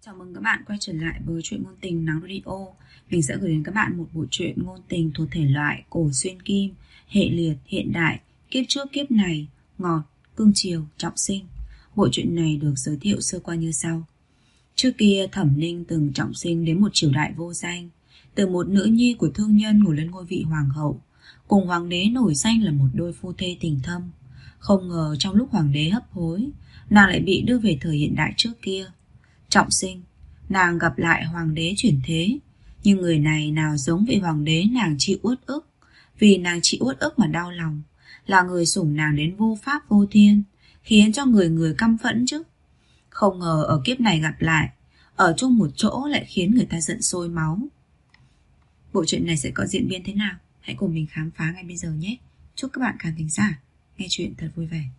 Chào mừng các bạn quay trở lại với truyện ngôn tình Nắng Radio. Mình sẽ gửi đến các bạn một bộ truyện ngôn tình thuộc thể loại cổ xuyên kim, hệ liệt, hiện đại, kiếp trước kiếp này, ngọt, cương chiều, trọng sinh. Bộ truyện này được giới thiệu sơ qua như sau. Trước kia Thẩm Ninh từng trọng sinh đến một triều đại vô danh, từ một nữ nhi của thương nhân ngồi lên ngôi vị hoàng hậu, cùng hoàng đế nổi danh là một đôi phu thê tình thâm. Không ngờ trong lúc hoàng đế hấp hối, nàng lại bị đưa về thời hiện đại trước kia. Trọng sinh, nàng gặp lại hoàng đế chuyển thế, nhưng người này nào giống vị hoàng đế nàng chịu uất ức. Vì nàng chịu uất ức mà đau lòng, là người sủng nàng đến vô pháp vô thiên, khiến cho người người căm phẫn chứ. Không ngờ ở kiếp này gặp lại, ở chung một chỗ lại khiến người ta giận sôi máu. Bộ truyện này sẽ có diễn biến thế nào? Hãy cùng mình khám phá ngay bây giờ nhé. Chúc các bạn khán thính giả nghe chuyện thật vui vẻ.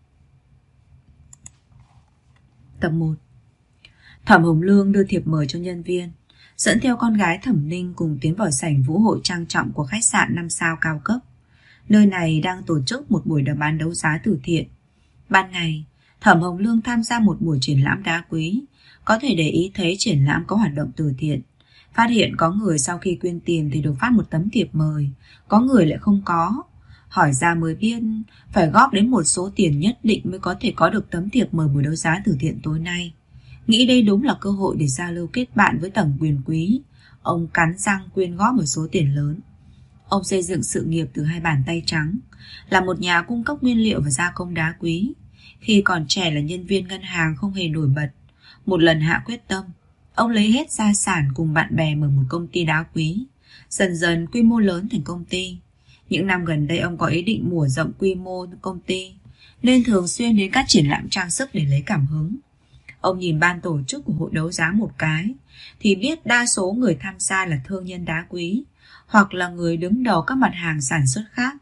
Tập 1. Thẩm Hồng Lương đưa thiệp mời cho nhân viên, dẫn theo con gái Thẩm Ninh cùng tiến vào sảnh vũ hội trang trọng của khách sạn 5 sao cao cấp. Nơi này đang tổ chức một buổi bán đấu giá từ thiện. Ban ngày, Thẩm Hồng Lương tham gia một buổi triển lãm đá quý, có thể để ý thấy triển lãm có hoạt động từ thiện. Phát hiện có người sau khi quyên tiền thì được phát một tấm thiệp mời, có người lại không có. Hỏi ra mới biết phải góp đến một số tiền nhất định mới có thể có được tấm thiệp mời buổi đấu giá từ thiện tối nay. Nghĩ đây đúng là cơ hội để giao lưu kết bạn với tầng quyền quý. Ông cắn răng quyên góp một số tiền lớn. Ông xây dựng sự nghiệp từ hai bàn tay trắng, là một nhà cung cấp nguyên liệu và gia công đá quý. Khi còn trẻ là nhân viên ngân hàng không hề nổi bật. Một lần hạ quyết tâm, ông lấy hết gia sản cùng bạn bè mở một công ty đá quý. Dần dần quy mô lớn thành công ty. Những năm gần đây ông có ý định mở rộng quy mô công ty, nên thường xuyên đến các triển lãm trang sức để lấy cảm hứng. Ông nhìn ban tổ chức của hội đấu giá một cái thì biết đa số người tham gia là thương nhân đá quý hoặc là người đứng đầu các mặt hàng sản xuất khác.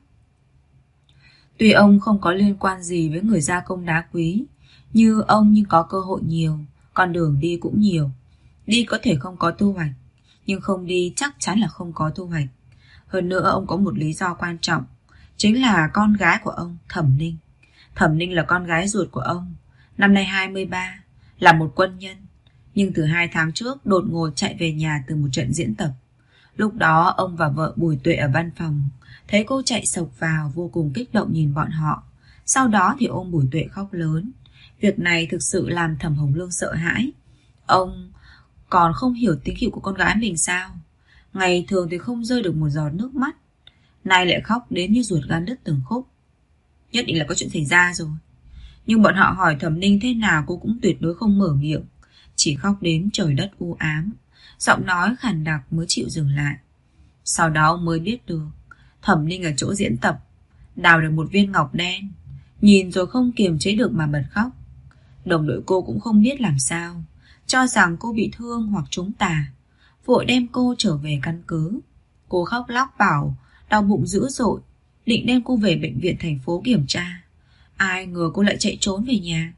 Tuy ông không có liên quan gì với người gia công đá quý như ông, nhưng có cơ hội nhiều, con đường đi cũng nhiều. Đi có thể không có thu hoạch, nhưng không đi chắc chắn là không có thu hoạch. Hơn nữa ông có một lý do quan trọng, chính là con gái của ông, Thẩm Ninh. Thẩm Ninh là con gái ruột của ông, năm nay 23, là một quân nhân, nhưng từ 2 tháng trước đột ngột chạy về nhà từ một trận diễn tập. Lúc đó ông và vợ Bùi Tuệ ở văn phòng, thấy cô chạy xộc vào vô cùng kích động nhìn bọn họ. Sau đó thì ôm Bùi Tuệ khóc lớn. Việc này thực sự làm Thẩm Hồng Lương sợ hãi. Ông còn không hiểu tính khí của con gái mình sao? Ngày thường thì không rơi được một giọt nước mắt, nay lại khóc đến như ruột gan đứt từng khúc. Nhất định là có chuyện xảy ra rồi. Nhưng bọn họ hỏi Thẩm Ninh thế nào cô cũng tuyệt đối không mở miệng, chỉ khóc đến trời đất u ám, giọng nói khàn đặc mới chịu dừng lại. Sau đó ông mới biết được Thẩm Ninh ở chỗ diễn tập đào được một viên ngọc đen, nhìn rồi không kiềm chế được mà bật khóc. Đồng đội cô cũng không biết làm sao, cho rằng cô bị thương hoặc trúng tà, vội đem cô trở về căn cứ. Cô khóc lóc bảo đau bụng dữ dội, định đem cô về bệnh viện thành phố kiểm tra. Ai ngờ cô lại chạy trốn về nhà.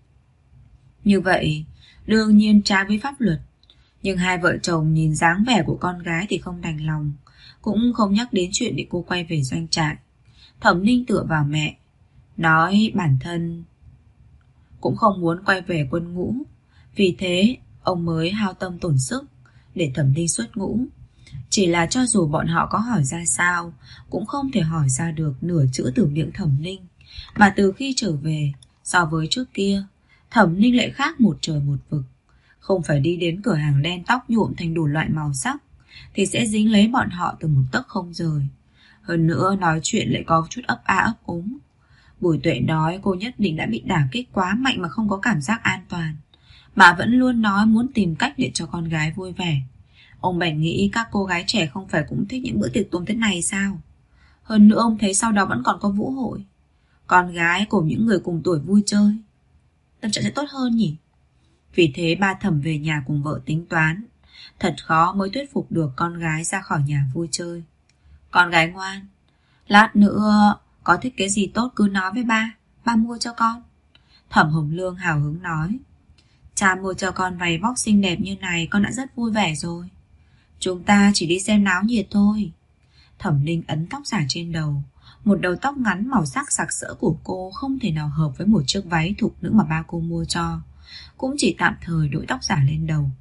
Như vậy đương nhiên trái với pháp luật, nhưng hai vợ chồng nhìn dáng vẻ của con gái thì không đành lòng, cũng không nhắc đến chuyện để cô quay về doanh trại. Thẩm Ninh tựa vào mẹ, nói bản thân cũng không muốn quay về quân ngũ, vì thế ông mới hao tâm tổn sức để Thẩm Ninh xuất ngũ. Chỉ là cho dù bọn họ có hỏi ra sao, cũng không thể hỏi ra được nửa chữ từ miệng Thẩm Ninh. Mà từ khi trở về, so với trước kia, Thẩm Ninh lại khác một trời một vực. Không phải đi đến cửa hàng đen tóc nhuộm thành đủ loại màu sắc, thì sẽ dính lấy bọn họ từ một tấc không rời. Hơn nữa nói chuyện lại có chút ấp a ấp úng. Bùi Tuệ nói cô nhất định đã bị đả kích quá mạnh mà không có cảm giác an toàn, mà vẫn luôn nói muốn tìm cách để cho con gái vui vẻ. Ông bèn nghĩ các cô gái trẻ không phải cũng thích những bữa tiệc tùng thế này sao? Hơn nữa ông thấy sau đó vẫn còn có vũ hội, con gái cùng những người cùng tuổi vui chơi, tâm trạng sẽ tốt hơn nhỉ. Vì thế ba Thẩm về nhà cùng vợ tính toán. Thật khó mới thuyết phục được con gái ra khỏi nhà vui chơi. Con gái ngoan, lát nữa có thích cái gì tốt cứ nói với ba mua cho con. Thẩm Hồng Lương hào hứng nói. Cha mua cho con váy vóc xinh đẹp như này con đã rất vui vẻ rồi. Chúng ta chỉ đi xem náo nhiệt thôi. Thẩm Ninh ấn tóc giả trên đầu. Một đầu tóc ngắn màu sắc sặc sỡ của cô không thể nào hợp với một chiếc váy thục nữ mà ba cô mua cho. Cũng chỉ tạm thời đội tóc giả lên đầu.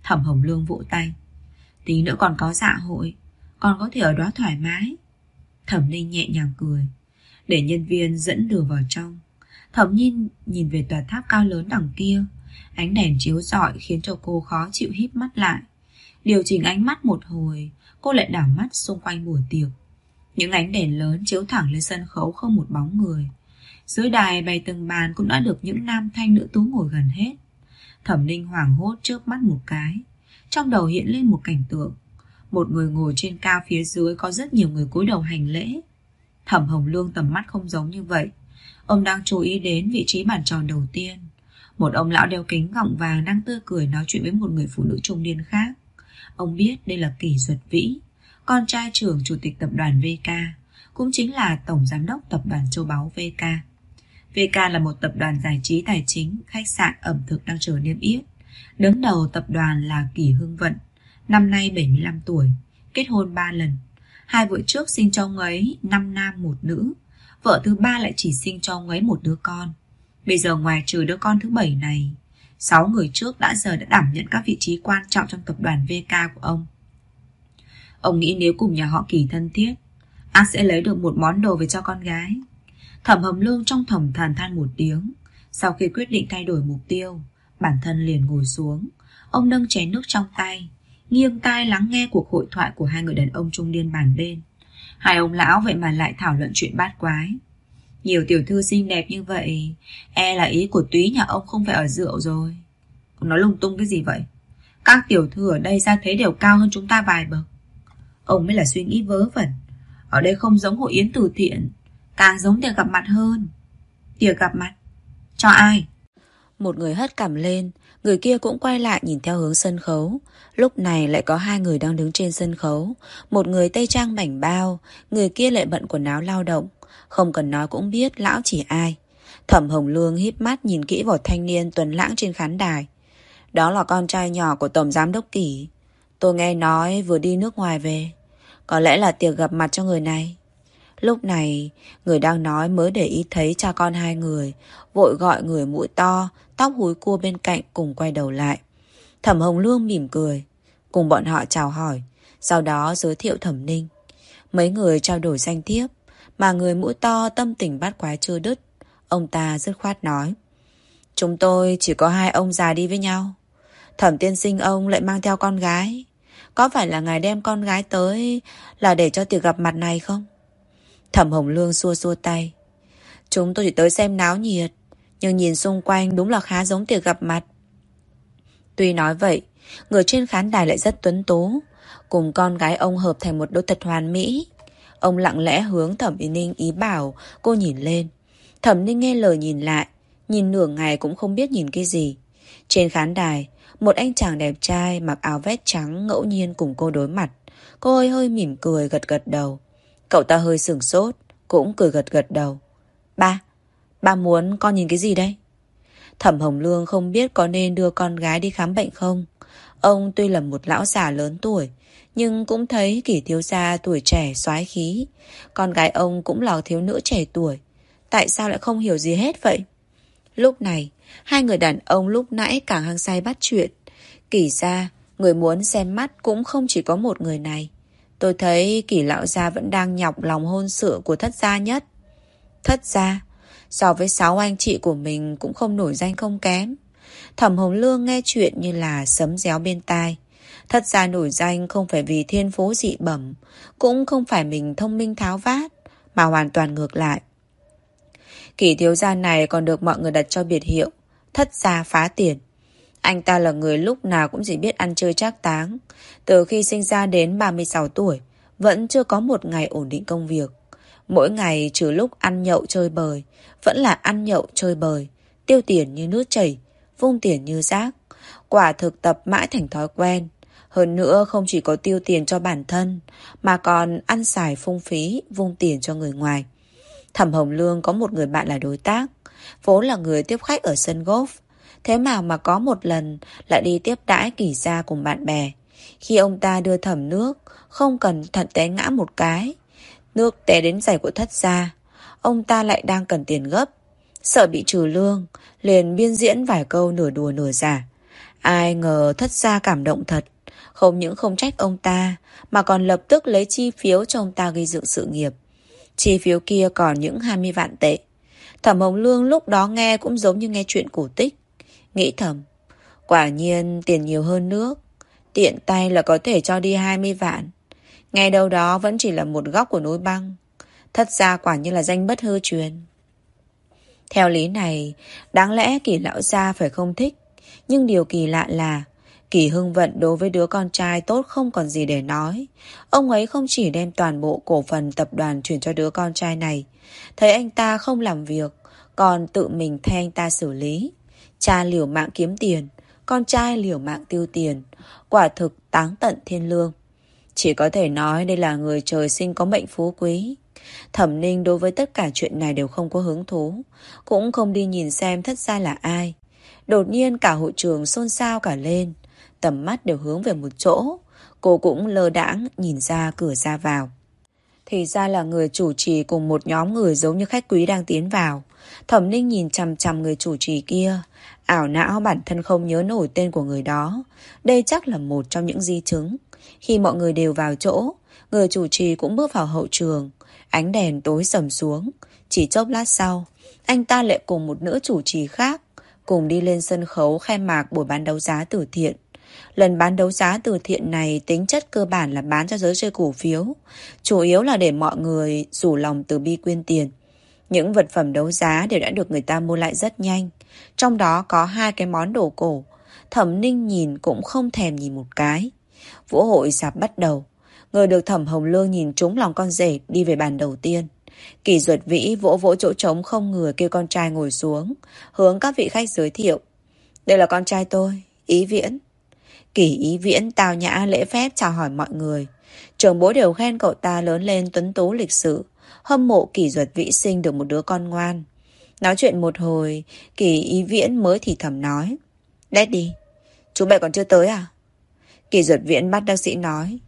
Thẩm Hồng Lương vỗ tay. Tí nữa còn có dạ hội, còn có thể ở đó thoải mái. Thẩm Ninh nhẹ nhàng cười, để nhân viên dẫn đường vào trong. Thẩm Nhiên nhìn về tòa tháp cao lớn đằng kia. Ánh đèn chiếu rọi khiến cho cô khó chịu híp mắt lại. Điều chỉnh ánh mắt một hồi, cô lại đảo mắt xung quanh buổi tiệc. Những ánh đèn lớn chiếu thẳng lên sân khấu không một bóng người. Dưới đài bày từng bàn cũng đã được những nam thanh nữ tú ngồi gần hết. Thẩm Ninh hoảng hốt chớp mắt một cái. Trong đầu hiện lên một cảnh tượng. Một người ngồi trên cao, phía dưới có rất nhiều người cúi đầu hành lễ. Thẩm Hồng Lương tầm mắt không giống như vậy. Ông đang chú ý đến vị trí bàn tròn đầu tiên. Một ông lão đeo kính gọng vàng đang tươi cười nói chuyện với một người phụ nữ trung niên khác. Ông biết đây là Kỷ Duật Vĩ, con trai trưởng chủ tịch tập đoàn VK, cũng chính là tổng giám đốc tập đoàn châu báu VK. VK là một tập đoàn giải trí tài chính, khách sạn, ẩm thực đang chờ niêm yết. Đứng đầu tập đoàn là Kỷ Hưng Vận, năm nay 75 tuổi, kết hôn 3 lần. 2 vợ trước sinh cho ông ấy 5 nam 1 nữ. Vợ thứ 3 lại chỉ sinh cho ông ấy 1 đứa con. Bây giờ ngoài trừ đứa con thứ 7 này, 6 người trước đã đảm nhận các vị trí quan trọng trong tập đoàn VK của ông. Ông nghĩ nếu cùng nhà họ Kỷ thân thiết, ác sẽ lấy được một món đồ về cho con gái. Thẩm Hồng Lương trong thầm thàn than một tiếng. Sau khi quyết định thay đổi mục tiêu, bản thân liền ngồi xuống. Ông nâng chén nước trong tay, nghiêng tai lắng nghe cuộc hội thoại của 2 người đàn ông trung niên bàn bên. 2 ông lão vậy mà lại thảo luận chuyện bát quái. Nhiều tiểu thư xinh đẹp như vậy, e là ý của túy nhà ông không phải ở rượu rồi. Ông nói lung tung cái gì vậy? Các tiểu thư ở đây ra thế đều cao hơn chúng ta vài bậc. Ông mới là suy nghĩ vớ vẩn. Ở đây không giống hội yến từ thiện, càng giống tiệc gặp mặt hơn. Tiệc gặp mặt? Cho ai? Một người hất cằm lên, người kia cũng quay lại nhìn theo hướng sân khấu. Lúc này lại có 2 người đang đứng trên sân khấu. Một người tây trang bảnh bao, người kia lại bận quần áo lao động. Không cần nói cũng biết lão chỉ ai. Thẩm Hồng Lương híp mắt nhìn kỹ vào thanh niên tuấn lãng trên khán đài. Đó là con trai nhỏ của tổng giám đốc Kỷ. Tôi nghe nói vừa đi nước ngoài về. Có lẽ là tiệc gặp mặt cho người này. Lúc này, người đang nói mới để ý thấy cha con 2 người, vội gọi người mũi to, tóc húi cua bên cạnh cùng quay đầu lại. Thẩm Hồng Lương mỉm cười, cùng bọn họ chào hỏi, sau đó giới thiệu Thẩm Ninh. Mấy người trao đổi danh thiếp, mà người mũi to tâm tình bát quái chưa đứt. Ông ta dứt khoát nói, chúng tôi chỉ có 2 ông già đi với nhau. Thẩm tiên sinh ông lại mang theo con gái. Có phải là ngài đem con gái tới là để cho tiệc gặp mặt này không? Thẩm Hồng Lương xua xua tay. Chúng tôi chỉ tới xem náo nhiệt, nhưng nhìn xung quanh đúng là khá giống tiệc gặp mặt. Tuy nói vậy, người trên khán đài lại rất tuấn tú, cùng con gái ông hợp thành một đôi thật hoàn mỹ. Ông lặng lẽ hướng Thẩm Ninh ý bảo cô nhìn lên. Thẩm Ninh nghe lời nhìn lại, nhìn nửa ngày cũng không biết nhìn cái gì. Trên khán đài, một anh chàng đẹp trai mặc áo vest trắng ngẫu nhiên cùng cô đối mặt. Cô hơi hơi mỉm cười gật gật đầu. Cậu ta hơi sửng sốt, cũng cười gật gật đầu. Ba muốn con nhìn cái gì đây? Thẩm Hồng Lương không biết có nên đưa con gái đi khám bệnh không. Ông tuy là một lão già lớn tuổi, nhưng cũng thấy Kỷ thiếu gia tuổi trẻ soái khí. Con gái ông cũng là thiếu nữ trẻ tuổi. Tại sao lại không hiểu gì hết vậy? Lúc này, 2 người đàn ông lúc nãy càng hăng say bắt chuyện. Kỷ gia, người muốn xem mắt cũng không chỉ có một người này. Tôi thấy Kỷ lão gia vẫn đang nhọc lòng hôn sự của Thất gia nhất. Thất gia, so với 6 anh chị của mình cũng không nổi danh không kém. Thẩm Hồng Lương nghe chuyện như là sấm réo bên tai. Thất gia nổi danh không phải vì thiên phú dị bẩm, cũng không phải mình thông minh tháo vát, mà hoàn toàn ngược lại. Kỷ thiếu gia này còn được mọi người đặt cho biệt hiệu Thất gia phá tiền. Anh ta là người lúc nào cũng chỉ biết ăn chơi trác táng. Từ khi sinh ra đến 36 tuổi, vẫn chưa có một ngày ổn định công việc. Mỗi ngày trừ lúc ăn nhậu chơi bời, vẫn là ăn nhậu chơi bời, tiêu tiền như nước chảy, vung tiền như rác. Quả thực tập mãi thành thói quen. Hơn nữa không chỉ có tiêu tiền cho bản thân, mà còn ăn xài phung phí, vung tiền cho người ngoài. Thẩm Hồng Lương có một người bạn là đối tác, vốn là người tiếp khách ở sân golf. Thế mà có một lần lại đi tiếp đãi Kỷ gia cùng bạn bè. Khi ông ta đưa Thẩm nước, không cẩn thận té ngã một cái. Nước té đến giày của Thất gia. Ông ta lại đang cần tiền gấp. Sợ bị trừ lương, liền biên diễn vài câu nửa đùa nửa giả. Ai ngờ thất gia cảm động thật. Không những không trách ông ta, mà còn lập tức lấy chi phiếu cho ông ta gây dựng sự nghiệp. Chi phiếu kia còn những 20 vạn tệ. Thẩm Hồng Lương lúc đó nghe cũng giống như nghe chuyện cổ tích. Nghĩ thầm, quả nhiên tiền nhiều hơn nước. Tiện tay là có thể cho đi 20 vạn. Nghe đâu đó vẫn chỉ là một góc của núi băng. Thất gia quả như là danh bất hư truyền. Theo lý này, đáng lẽ Kỳ lão gia phải không thích. Nhưng điều kỳ lạ là Kỳ Hưng Vận đối với đứa con trai tốt không còn gì để nói. Ông ấy không chỉ đem toàn bộ cổ phần tập đoàn chuyển cho đứa con trai này. Thấy anh ta không làm việc, còn tự mình thay anh ta xử lý. Cha liều mạng kiếm tiền, con trai liều mạng tiêu tiền. Quả thực táng tận thiên lương. Chỉ có thể nói đây là người trời sinh có mệnh phú quý. Thẩm Ninh đối với tất cả chuyện này đều không có hứng thú, cũng không đi nhìn xem thất gia là ai. Đột nhiên cả hội trường xôn xao cả lên, tầm mắt đều hướng về một chỗ. Cô cũng lơ đãng nhìn ra cửa ra vào. Thì ra là người chủ trì cùng một nhóm người giống như khách quý đang tiến vào. Thẩm Ninh nhìn chằm chằm người chủ trì kia, ảo não bản thân không nhớ nổi tên của người đó. Đây chắc là một trong những di chứng. Khi mọi người đều vào chỗ, người chủ trì cũng bước vào hậu trường. Ánh đèn tối sầm xuống. Chỉ chốc lát sau, anh ta lại cùng một nữ chủ trì khác cùng đi lên sân khấu khai mạc buổi bán đấu giá từ thiện. Lần bán đấu giá từ thiện này tính chất cơ bản là bán cho giới chơi cổ phiếu, chủ yếu là để mọi người rủ lòng từ bi quyên tiền. Những vật phẩm đấu giá đều đã được người ta mua lại rất nhanh. Trong đó có 2 cái món đồ cổ. Thẩm Ninh nhìn cũng không thèm nhìn một cái. Vũ hội sạp bắt đầu. Người được Thẩm Hồng Lương nhìn trúng lòng con rể đi về bàn đầu tiên. Kỳ Duật Vĩ vỗ vỗ chỗ trống không người kêu con trai ngồi xuống, hướng các vị khách giới thiệu. Đây là con trai tôi, Ý Viễn. Kỳ Ý Viễn tao nhã lễ phép chào hỏi mọi người. Trưởng bối đều khen cậu ta lớn lên tuấn tú lịch sự, hâm mộ Kỳ Duật Vĩ sinh được một đứa con ngoan. Nói chuyện một hồi, Kỳ Ý Viễn mới thì thầm nói. Daddy, chú Bảy còn chưa tới à? Kỳ Duật Viễn bắt bác sĩ nói.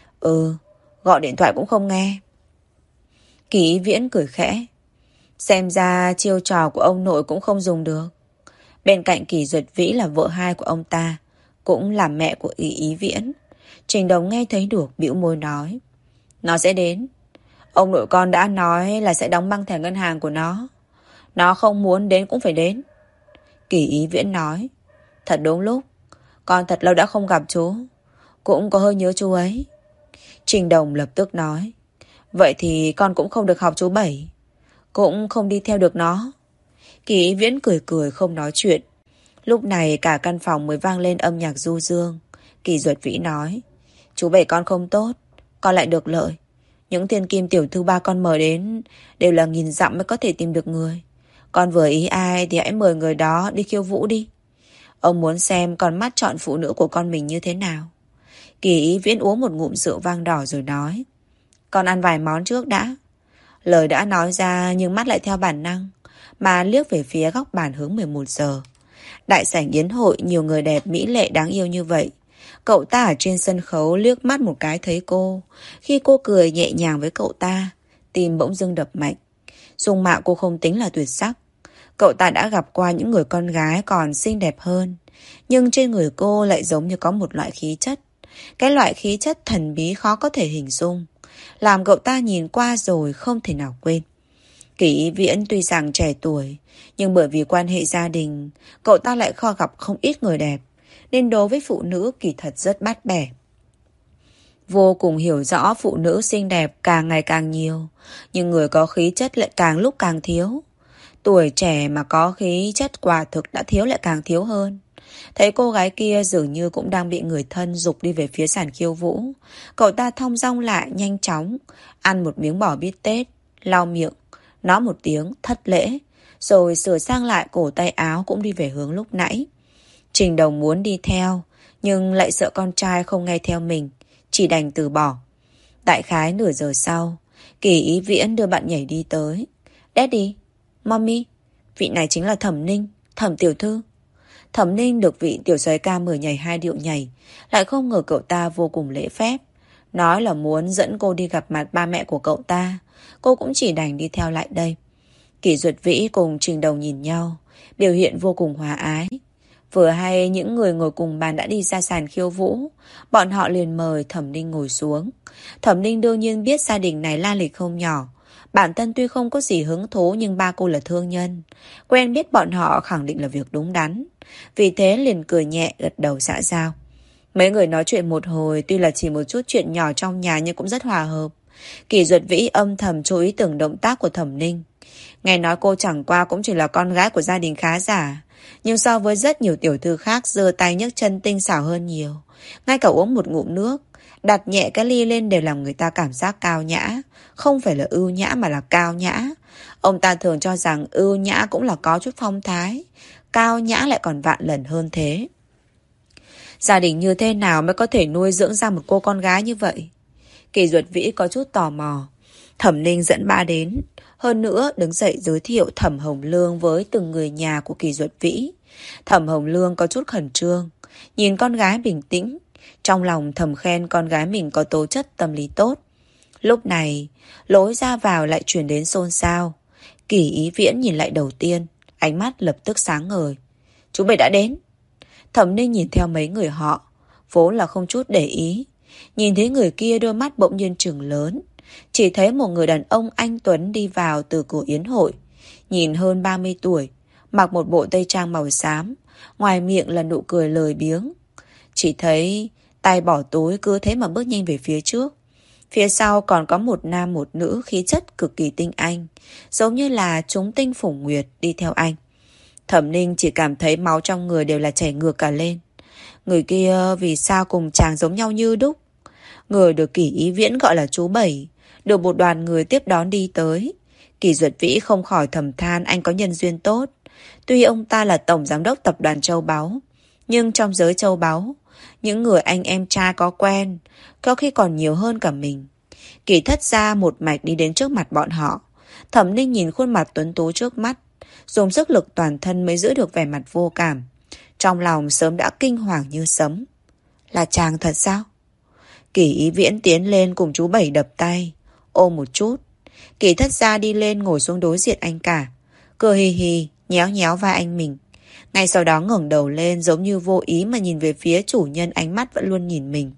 Gọi điện thoại cũng không nghe. Kỳ Ý Viễn cười khẽ. Xem ra chiêu trò của ông nội cũng không dùng được. Bên cạnh Kỳ Duật Vĩ là vợ hai của ông ta, cũng là mẹ của Ý Viễn. Trình Đồng nghe thấy được bĩu môi nói. Nó sẽ đến. Ông nội con đã nói là sẽ đóng băng thẻ ngân hàng của nó. Nó không muốn đến cũng phải đến. Kỳ Ý Viễn nói. Thật đúng lúc. Con thật lâu đã không gặp chú, cũng có hơi nhớ chú ấy. Trình Đồng lập tức nói. Vậy thì con cũng không được học chú Bảy, cũng không đi theo được nó. Kỳ Ý Viễn cười cười không nói chuyện. Lúc này cả căn phòng mới vang lên âm nhạc du dương. Kỳ Duật Vĩ nói. Chú Bảy con không tốt, con lại được lợi. Những thiên kim tiểu thư ba con mời đến đều là nghìn dặm mới có thể tìm được người. Con vừa ý ai thì hãy mời người đó đi khiêu vũ đi. Ông muốn xem con mắt chọn phụ nữ của con mình như thế nào. Kỳ Ý Viễn uống một ngụm rượu vang đỏ rồi nói. Con ăn vài món trước đã. Lời đã nói ra nhưng mắt lại theo bản năng mà liếc về phía góc bàn hướng 11 giờ. Đại sảnh yến hội nhiều người đẹp mỹ lệ đáng yêu như vậy. Cậu ta ở trên sân khấu liếc mắt một cái thấy cô. Khi cô cười nhẹ nhàng với cậu ta, tim bỗng dưng đập mạnh. Dung mạo cô không tính là tuyệt sắc. Cậu ta đã gặp qua những người con gái còn xinh đẹp hơn. Nhưng trên người cô lại giống như có một loại khí chất. Cái loại khí chất thần bí khó có thể hình dung, làm cậu ta nhìn qua rồi không thể nào quên. Kỳ Ý Viễn tuy rằng trẻ tuổi, nhưng bởi vì quan hệ gia đình, cậu ta lại kho gặp không ít người đẹp, nên đối với phụ nữ kỳ thật rất bát bẻ. Vô cùng hiểu rõ phụ nữ xinh đẹp càng ngày càng nhiều, nhưng người có khí chất lại càng lúc càng thiếu. Tuổi trẻ mà có khí chất quả thực đã thiếu lại càng thiếu hơn. Thấy cô gái kia dường như cũng đang bị người thân giục đi về phía sàn khiêu vũ. Cậu ta thong dong lại nhanh chóng, ăn một miếng bò bít tết, lau miệng, nói một tiếng thất lễ, rồi sửa sang lại cổ tay áo cũng đi về hướng lúc nãy. Trình Đồng muốn đi theo, nhưng lại sợ con trai không nghe theo mình, chỉ đành từ bỏ. Đại khái nửa giờ sau, Kỳ Ý Viễn đưa bạn nhảy đi tới. Daddy, Mommy, vị này chính là Thẩm Ninh, Thẩm tiểu thư. Thẩm Ninh được vị tiểu soái ca mời nhảy 2 điệu nhảy, lại không ngờ cậu ta vô cùng lễ phép, nói là muốn dẫn cô đi gặp mặt ba mẹ của cậu ta. Cô cũng chỉ đành đi theo lại đây. Kỳ Duật Vĩ cùng Trình Đồng nhìn nhau, biểu hiện vô cùng hòa ái. Vừa hay những người ngồi cùng bàn đã đi ra sàn khiêu vũ, bọn họ liền mời Thẩm Ninh ngồi xuống. Thẩm Ninh đương nhiên biết gia đình này la lịch không nhỏ. Bản thân tuy không có gì hứng thú nhưng ba cô là thương nhân. Quen biết bọn họ khẳng định là việc đúng đắn. Vì thế liền cười nhẹ gật đầu xã giao. Mấy người nói chuyện một hồi, tuy là chỉ một chút chuyện nhỏ trong nhà nhưng cũng rất hòa hợp. Kỳ Duật Vĩ âm thầm chú ý từng động tác của Thẩm Ninh. Nghe nói cô chẳng qua cũng chỉ là con gái của gia đình khá giả, nhưng so với rất nhiều tiểu thư khác giơ tay nhấc chân tinh xảo hơn nhiều. Ngay cả uống một ngụm nước, đặt nhẹ cái ly lên đều làm người ta cảm giác cao nhã. Không phải là ưu nhã mà là cao nhã. Ông ta thường cho rằng ưu nhã cũng là có chút phong thái, cao nhã lại còn vạn lần hơn thế. Gia đình như thế nào mới có thể nuôi dưỡng ra một cô con gái như vậy? Kỳ Duật Vĩ có chút tò mò. Thẩm Ninh dẫn ba đến. Hơn nữa đứng dậy giới thiệu Thẩm Hồng Lương với từng người nhà của Kỳ Duật Vĩ. Thẩm Hồng Lương có chút khẩn trương, nhìn con gái bình tĩnh, trong lòng thầm khen con gái mình có tố chất tâm lý tốt. Lúc này, lối ra vào lại chuyển đến xôn xao. Kỳ Ý Viễn nhìn lại đầu tiên, ánh mắt lập tức sáng ngời. Chú Bảy đã đến. Thẩm Ninh nhìn theo mấy người họ, vốn là không chút để ý. Nhìn thấy người kia đôi mắt bỗng nhiên trừng lớn. Chỉ thấy một người đàn ông anh tuấn đi vào từ cửa yến hội. Nhìn hơn 30 tuổi, mặc một bộ tây trang màu xám, ngoài miệng là nụ cười lười biếng. Chỉ thấy tay bỏ túi cứ thế mà bước nhanh về phía trước. Phía sau còn có một nam một nữ khí chất cực kỳ tinh anh, giống như là chúng tinh phủng nguyệt đi theo anh. Thẩm Ninh chỉ cảm thấy máu trong người đều là chảy ngược cả lên. Người kia vì sao cùng chàng giống nhau như đúc? Người được Kỳ Ý Viễn gọi là chú Bảy, được một đoàn người tiếp đón đi tới. Kỳ Duật Vĩ không khỏi thầm than anh có nhân duyên tốt. Tuy ông ta là tổng giám đốc tập đoàn châu báu, nhưng trong giới châu báu, những người anh em trai có quen, có khi còn nhiều hơn cả mình. Kỳ Thất Gia một mạch đi đến trước mặt bọn họ. Thẩm Ninh nhìn khuôn mặt tuấn tú trước mắt, dùng sức lực toàn thân mới giữ được vẻ mặt vô cảm. Trong lòng sớm đã kinh hoàng như sấm. Là chàng thật sao? Kỳ Ý Viễn tiến lên cùng chú Bảy đập tay, ôm một chút. Kỳ Thất Gia đi lên ngồi xuống đối diện anh cả, cười hì hì, nhéo nhéo vai anh mình. Ngay sau đó ngẩng đầu lên giống như vô ý mà nhìn về phía chủ nhân, ánh mắt vẫn luôn nhìn mình.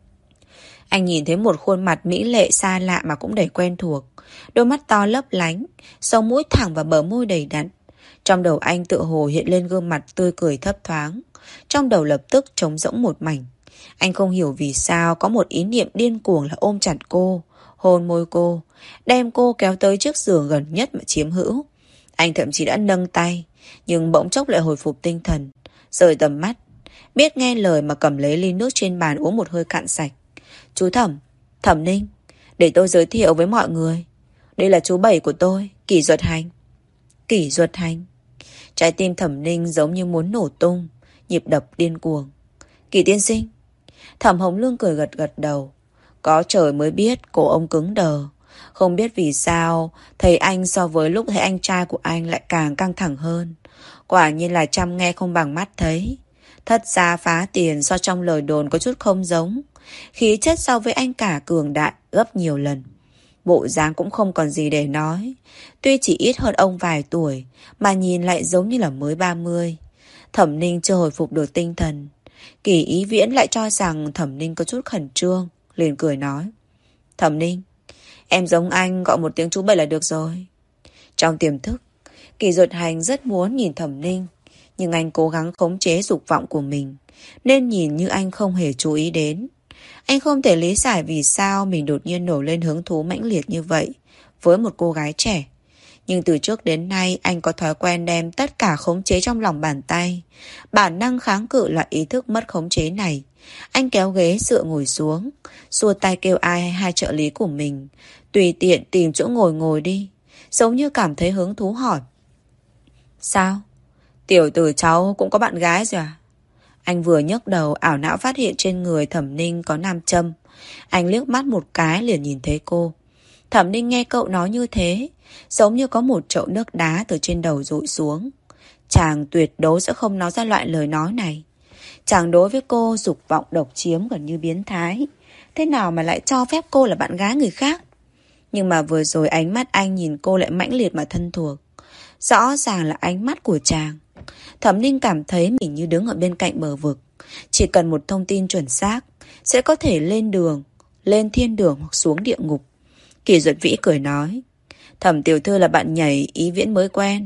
Anh nhìn thấy một khuôn mặt mỹ lệ xa lạ mà cũng đầy quen thuộc. Đôi mắt to lấp lánh, sống mũi thẳng và bờ môi đầy đặn. Trong đầu anh tựa hồ hiện lên gương mặt tươi cười thấp thoáng. Trong đầu lập tức trống rỗng một mảnh. Anh không hiểu vì sao có một ý niệm điên cuồng là ôm chặt cô, hôn môi cô, đem cô kéo tới trước giường gần nhất mà chiếm hữu. Anh thậm chí đã nâng tay, nhưng bỗng chốc lại hồi phục tinh thần, rời tầm mắt, biết nghe lời mà cầm lấy ly nước trên bàn uống một hơi cạn sạch. Chú Thẩm, Thẩm Ninh, để tôi giới thiệu với mọi người. Đây là chú Bảy của tôi, Kỷ Duật Hành. Kỷ Duật Hành. Trái tim Thẩm Ninh giống như muốn nổ tung, nhịp đập điên cuồng. Kỷ tiên sinh. Thẩm Hồng Lương cười gật gật đầu. Có trời mới biết cổ ông cứng đờ. Không biết vì sao thấy anh so với lúc thấy anh trai của anh lại càng căng thẳng hơn. Quả nhiên là chăm nghe không bằng mắt thấy. Thất gia phá tiền so trong lời đồn có chút không giống. Khí chất so với anh cả cường đại gấp nhiều lần. Bộ dáng cũng không còn gì để nói. Tuy chỉ ít hơn ông vài tuổi, mà nhìn lại giống như là mới 30. Thẩm Ninh chưa hồi phục được tinh thần. Kỳ Ý Viễn lại cho rằng Thẩm Ninh có chút khẩn trương, liền cười nói. Thẩm Ninh, em giống anh gọi một tiếng chú Bảy là được rồi. Trong tiềm thức, Kỳ Duật Hành rất muốn nhìn Thẩm Ninh, nhưng anh cố gắng khống chế dục vọng của mình, nên nhìn như anh không hề chú ý đến. Anh không thể lý giải vì sao mình đột nhiên nổi lên hứng thú mãnh liệt như vậy với một cô gái trẻ. Nhưng từ trước đến nay anh có thói quen đem tất cả khống chế trong lòng bàn tay. Bản năng kháng cự là ý thức mất khống chế này. Anh kéo ghế dựa ngồi xuống, xua tay kêu ai hay hai trợ lý của mình tùy tiện tìm chỗ ngồi ngồi đi, giống như cảm thấy hứng thú hỏi. Sao? Tiểu tử cháu cũng có bạn gái rồi à? Anh vừa nhấc đầu ảo não phát hiện trên người Thẩm Ninh có nam châm. Anh liếc mắt một cái liền nhìn thấy cô. Thẩm Ninh nghe cậu nói như thế, giống như có một chậu nước đá từ trên đầu dội xuống. Chàng tuyệt đối sẽ không nói ra loại lời nói này. Chàng đối với cô dục vọng độc chiếm gần như biến thái. Thế nào mà lại cho phép cô là bạn gái người khác? Nhưng mà vừa rồi ánh mắt anh nhìn cô lại mãnh liệt mà thân thuộc. Rõ ràng là ánh mắt của chàng. Thẩm Ninh cảm thấy mình như đứng ở bên cạnh bờ vực. Chỉ cần một thông tin chuẩn xác sẽ có thể lên đường, lên thiên đường hoặc xuống địa ngục. Kỳ Duật Vĩ cười nói, Thẩm tiểu thư là bạn nhảy Ý Viễn mới quen.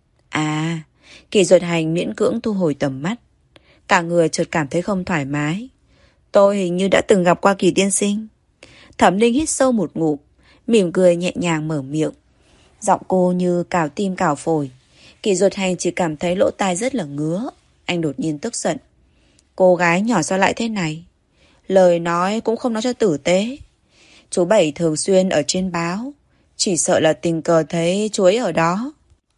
À, Kỳ Duật Hành miễn cưỡng thu hồi tầm mắt. Cả người chợt cảm thấy không thoải mái. Tôi hình như đã từng gặp qua Kỳ tiên sinh. Thẩm Ninh hít sâu một ngụm, mỉm cười nhẹ nhàng mở miệng. Giọng cô như cào tim cào phổi. Kỳ Duật Hành chỉ cảm thấy lỗ tai rất là ngứa. Anh đột nhiên tức giận. Cô gái nhỏ sao lại thế này? Lời nói cũng không nói cho tử tế. Chú Bảy thường xuyên ở trên báo. Chỉ sợ là tình cờ thấy chú ấy ở đó.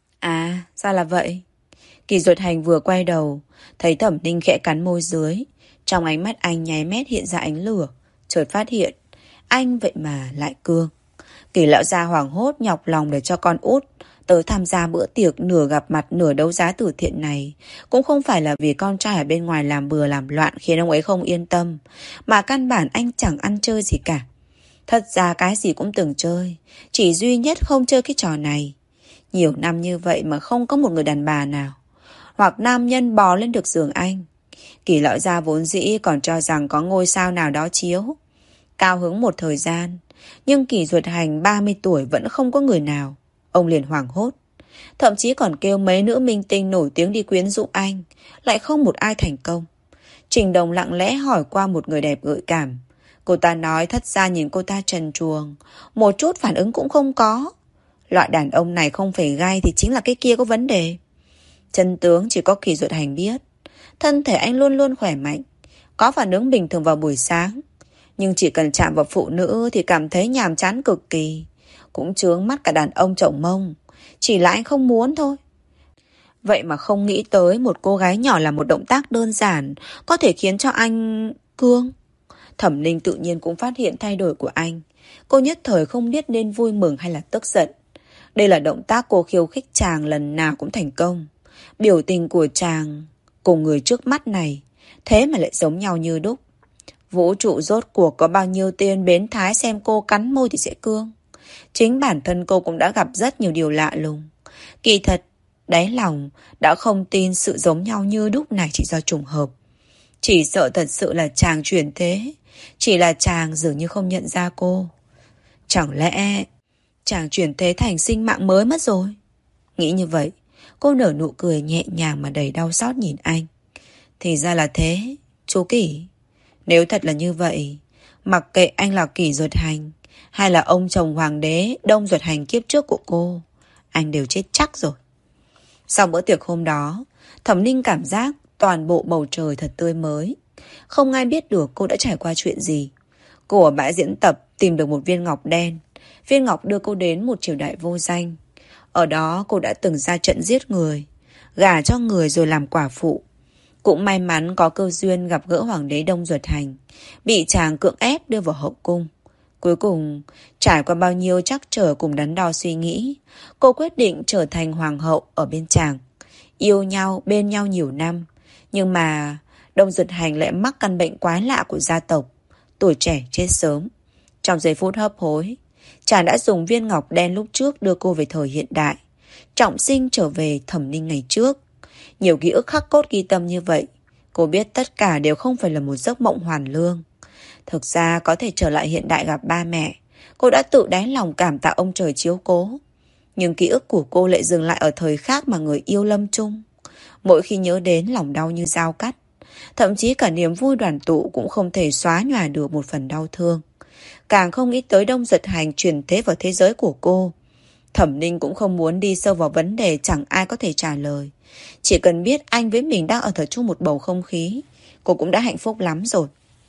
À, sao là vậy? Kỳ Duật Hành vừa quay đầu, thấy Thẩm Ninh khẽ cắn môi dưới. Trong ánh mắt anh nháy mét hiện ra ánh lửa. Chợt phát hiện, anh vậy mà lại cương. Kỳ lão gia hoảng hốt nhọc lòng để cho con út tới tham gia bữa tiệc nửa gặp mặt nửa đấu giá từ thiện này. Cũng không phải là vì con trai ở bên ngoài làm bừa làm loạn khiến ông ấy không yên tâm, mà căn bản anh chẳng ăn chơi gì cả. Thật ra cái gì cũng từng chơi, chỉ duy nhất không chơi cái trò này. Nhiều năm như vậy mà không có một người đàn bà nào hoặc nam nhân bò lên được giường anh. Kỳ lão gia vốn dĩ còn cho rằng có ngôi sao nào đó chiếu. Cao hứng một thời gian, nhưng Kỳ Duật Hành 30 tuổi vẫn không có người nào. Ông liền hoảng hốt. Thậm chí còn kêu mấy nữ minh tinh nổi tiếng đi quyến rũ anh, lại không một ai thành công. Trình Đồng lặng lẽ hỏi qua một người đẹp gợi cảm. Cô ta nói thất gia nhìn cô ta trần truồng, một chút phản ứng cũng không có. Loại đàn ông này không phải gai thì chính là cái kia có vấn đề. Chân tướng chỉ có Kỳ Duật Hành biết. Thân thể anh luôn luôn khỏe mạnh, có phản ứng bình thường vào buổi sáng. Nhưng chỉ cần chạm vào phụ nữ thì cảm thấy nhàm chán cực kỳ. Cũng chướng mắt cả đàn ông chồng mông. Chỉ là anh không muốn thôi. Vậy mà không nghĩ tới một cô gái nhỏ là một động tác đơn giản có thể khiến cho anh cương. Thẩm Ninh tự nhiên cũng phát hiện thay đổi của anh. Cô nhất thời không biết nên vui mừng hay là tức giận. Đây là động tác cô khiêu khích chàng lần nào cũng thành công. Biểu tình của chàng cùng người trước mắt này thế mà lại giống nhau như đúc. Vũ trụ rốt cuộc có bao nhiêu tên biến thái xem cô cắn môi thì sẽ cương. Chính bản thân cô cũng đã gặp rất nhiều điều lạ lùng. Kỳ thật, đáy lòng đã không tin sự giống nhau như đúc này chỉ do trùng hợp. Chỉ sợ thật sự là chàng chuyển thế. Chỉ là chàng dường như không nhận ra cô. Chẳng lẽ chàng chuyển thế thành sinh mạng mới mất rồi? Nghĩ như vậy, cô nở nụ cười nhẹ nhàng mà đầy đau xót nhìn anh. Thì ra là thế, chú Kỳ. Nếu thật là như vậy, mặc kệ anh là Kỳ Duật Hành hay là ông chồng hoàng đế Đông Duật Hành kiếp trước của cô, anh đều chết chắc rồi. Sau bữa tiệc hôm đó, Thẩm Ninh cảm giác toàn bộ bầu trời thật tươi mới. Không ai biết được cô đã trải qua chuyện gì. Cô ở bãi diễn tập tìm được một viên ngọc đen. Viên ngọc đưa cô đến một triều đại vô danh. Ở đó cô đã từng ra trận giết người, gả cho người rồi làm quả phụ. Cũng may mắn có cơ duyên gặp gỡ hoàng đế Đông Duật Hành, bị chàng cưỡng ép đưa vào hậu cung. Cuối cùng, trải qua bao nhiêu trắc trở cùng đắn đo suy nghĩ, cô quyết định trở thành hoàng hậu ở bên chàng. Yêu nhau, bên nhau nhiều năm. Nhưng mà Đông Duật Hành lại mắc căn bệnh quái lạ của gia tộc, tuổi trẻ chết sớm. Trong giây phút hấp hối, chàng đã dùng viên ngọc đen lúc trước đưa cô về thời hiện đại, trọng sinh trở về Thẩm Ninh ngày trước. Nhiều ký ức khắc cốt ghi tâm như vậy, cô biết tất cả đều không phải là một giấc mộng hoàn lương. Thực ra có thể trở lại hiện đại gặp ba mẹ, cô đã tự đáy lòng cảm tạ ông trời chiếu cố. Nhưng ký ức của cô lại dừng lại ở thời khác mà người yêu lâm chung. Mỗi khi nhớ đến lòng đau như dao cắt. Thậm chí cả niềm vui đoàn tụ cũng không thể xóa nhòa được một phần đau thương. Càng không nghĩ tới Đông Duật Hành chuyển thế vào thế giới của cô. Thẩm Ninh cũng không muốn đi sâu vào vấn đề chẳng ai có thể trả lời. Chỉ cần biết anh với mình đang ở thở chung một bầu không khí, cô cũng đã hạnh phúc lắm rồi.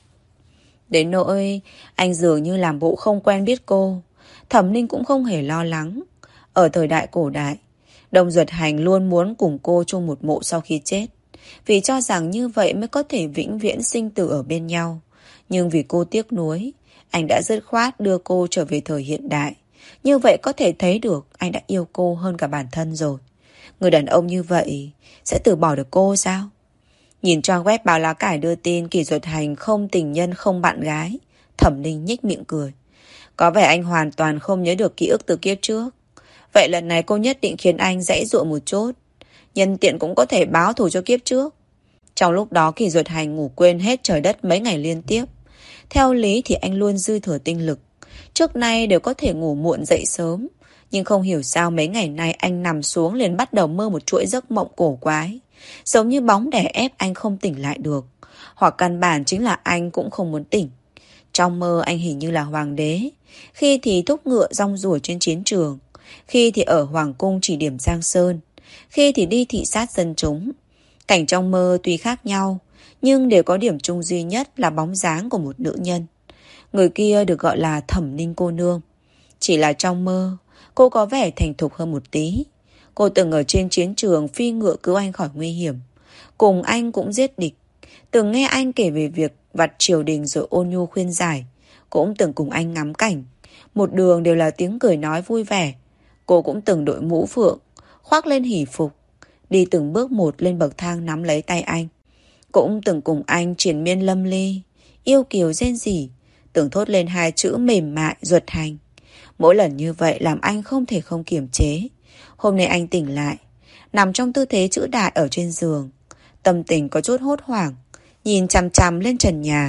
Đến nỗi anh dường như làm bộ không quen biết cô, Thẩm Ninh cũng không hề lo lắng. Ở thời đại cổ đại, Đông Duật Hành luôn muốn cùng cô chung một mộ sau khi chết, vì cho rằng như vậy mới có thể vĩnh viễn sinh tử ở bên nhau. Nhưng vì cô tiếc nuối, anh đã dứt khoát đưa cô trở về thời hiện đại. Như vậy có thể thấy được anh đã yêu cô hơn cả bản thân rồi. Người đàn ông như vậy sẽ từ bỏ được cô sao? Nhìn trang web báo lá cải đưa tin Kỳ Duật Hành không tình nhân không bạn gái, Thẩm Ninh nhếch miệng cười. Có vẻ anh hoàn toàn không nhớ được ký ức từ kiếp trước. Vậy lần này cô nhất định khiến anh giãy giụa một chút. Nhân tiện cũng có thể báo thù cho kiếp trước. Trong lúc đó Kỷ Duật Hành ngủ quên hết trời đất mấy ngày liên tiếp. Theo lý thì anh luôn dư thừa tinh lực, trước nay đều có thể ngủ muộn dậy sớm. Nhưng không hiểu sao mấy ngày nay anh nằm xuống liền bắt đầu mơ một chuỗi giấc mộng cổ quái, giống như bóng đè ép anh không tỉnh lại được. Hoặc căn bản chính là anh cũng không muốn tỉnh. Trong mơ anh hình như là hoàng đế, khi thì thúc ngựa rong ruổi trên chiến trường, khi thì ở hoàng cung chỉ điểm Giang Sơn, khi thì đi thị sát dân chúng. Cảnh trong mơ tuy khác nhau, nhưng đều có điểm chung duy nhất là bóng dáng của một nữ nhân. Người kia được gọi là Thẩm Ninh cô nương. Chỉ là trong mơ, cô có vẻ thành thục hơn một tí. Cô từng ở trên chiến trường phi ngựa cứu anh khỏi nguy hiểm, cùng anh cũng giết địch, từng nghe anh kể về việc vặt triều đình rồi ôn nhu khuyên giải, cũng từng cùng anh ngắm cảnh. Một đường đều là tiếng cười nói vui vẻ. Cô cũng từng đội mũ phượng, khoác lên hỷ phục, đi từng bước một lên bậc thang nắm lấy tay anh. Cũng từng cùng anh triền miên lâm ly, yêu kiều rên rỉ, từng thốt lên hai chữ mềm mại Duật Hành. Mỗi lần như vậy làm anh không thể không kiềm chế. Hôm nay anh tỉnh lại, nằm trong tư thế chữ đại ở trên giường, tâm tình có chút hốt hoảng, nhìn chằm chằm lên trần nhà.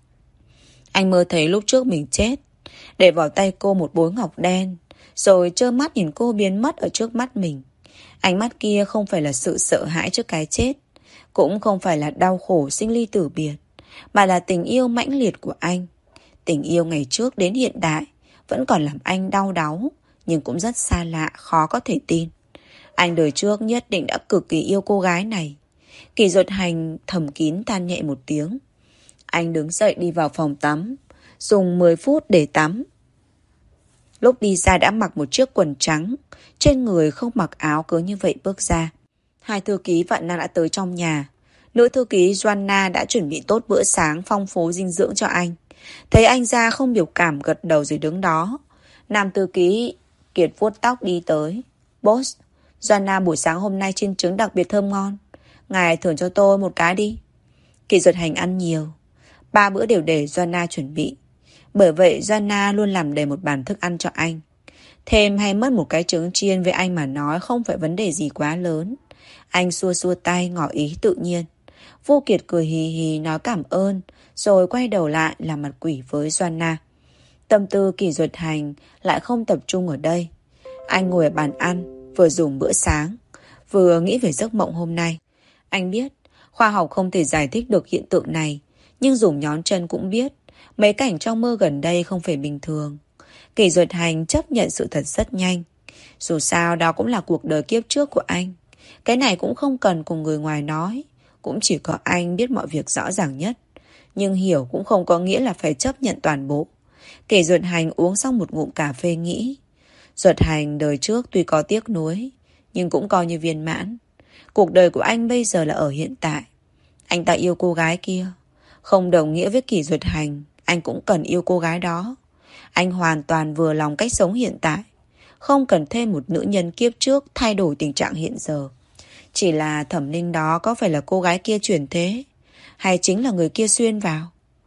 Anh mơ thấy lúc trước mình chết, để vào tay cô một bối ngọc đen, rồi trơ mắt nhìn cô biến mất ở trước mắt mình. Ánh mắt kia không phải là sự sợ hãi trước cái chết, cũng không phải là đau khổ sinh ly tử biệt, mà là tình yêu mãnh liệt của anh. Tình yêu ngày trước đến hiện đại vẫn còn làm anh đau đáu, nhưng cũng rất xa lạ, khó có thể tin. Anh đời trước nhất định đã cực kỳ yêu cô gái này. Kỷ Duật Hành thầm kín than nhẹ một tiếng. Anh đứng dậy đi vào phòng tắm, dùng 10 phút để tắm. Lúc đi ra đã mặc một chiếc quần trắng, trên người không mặc áo, cứ như vậy bước ra. Hai thư ký Vạn Na đã tới trong nhà. Nữ thư ký Joanna đã chuẩn bị tốt bữa sáng phong phú dinh dưỡng cho anh. Thấy anh ra không biểu cảm, gật đầu rồi đứng đó. Nam thư ký Kiệt vuốt tóc đi tới. Boss, Joanna buổi sáng hôm nay chiên trứng đặc biệt thơm ngon, ngài thưởng cho tôi một cái đi. Kỷ Duật Hành ăn nhiều, 3 bữa đều để Joanna chuẩn bị. Bởi vậy Joanna luôn làm đầy một bàn thức ăn cho anh. Thêm hay mất một cái trứng chiên với anh mà nói không phải vấn đề gì quá lớn. Anh xua xua tay ngỏ ý tự nhiên. Vô Kiệt cười hì hì nói cảm ơn, rồi quay đầu lại làm mặt quỷ với Joanna. Tâm tư Kỷ Duật Hành lại không tập trung ở đây. Anh ngồi ở bàn ăn, vừa dùng bữa sáng, vừa nghĩ về giấc mộng hôm nay. Anh biết khoa học không thể giải thích được hiện tượng này, nhưng dùng nhón chân cũng biết mấy cảnh trong mơ gần đây không phải bình thường. Kỷ Duật Hành chấp nhận sự thật rất nhanh. Dù sao đó cũng là cuộc đời kiếp trước của anh. Cái này cũng không cần cùng người ngoài nói, cũng chỉ có anh biết mọi việc rõ ràng nhất. Nhưng hiểu cũng không có nghĩa là phải chấp nhận toàn bộ. Kỷ Duật Hành uống xong một ngụm cà phê nghĩ. Duật Hành đời trước tuy có tiếc nuối, nhưng cũng coi như viên mãn. Cuộc đời của anh bây giờ là ở hiện tại. Anh ta yêu cô gái kia, không đồng nghĩa với Kỷ Duật Hành anh cũng cần yêu cô gái đó. Anh hoàn toàn vừa lòng cách sống hiện tại, không cần thêm một nữ nhân kiếp trước thay đổi tình trạng hiện giờ. Chỉ là Thẩm Ninh đó có phải là cô gái kia chuyển thế, hay chính là người kia xuyên vào?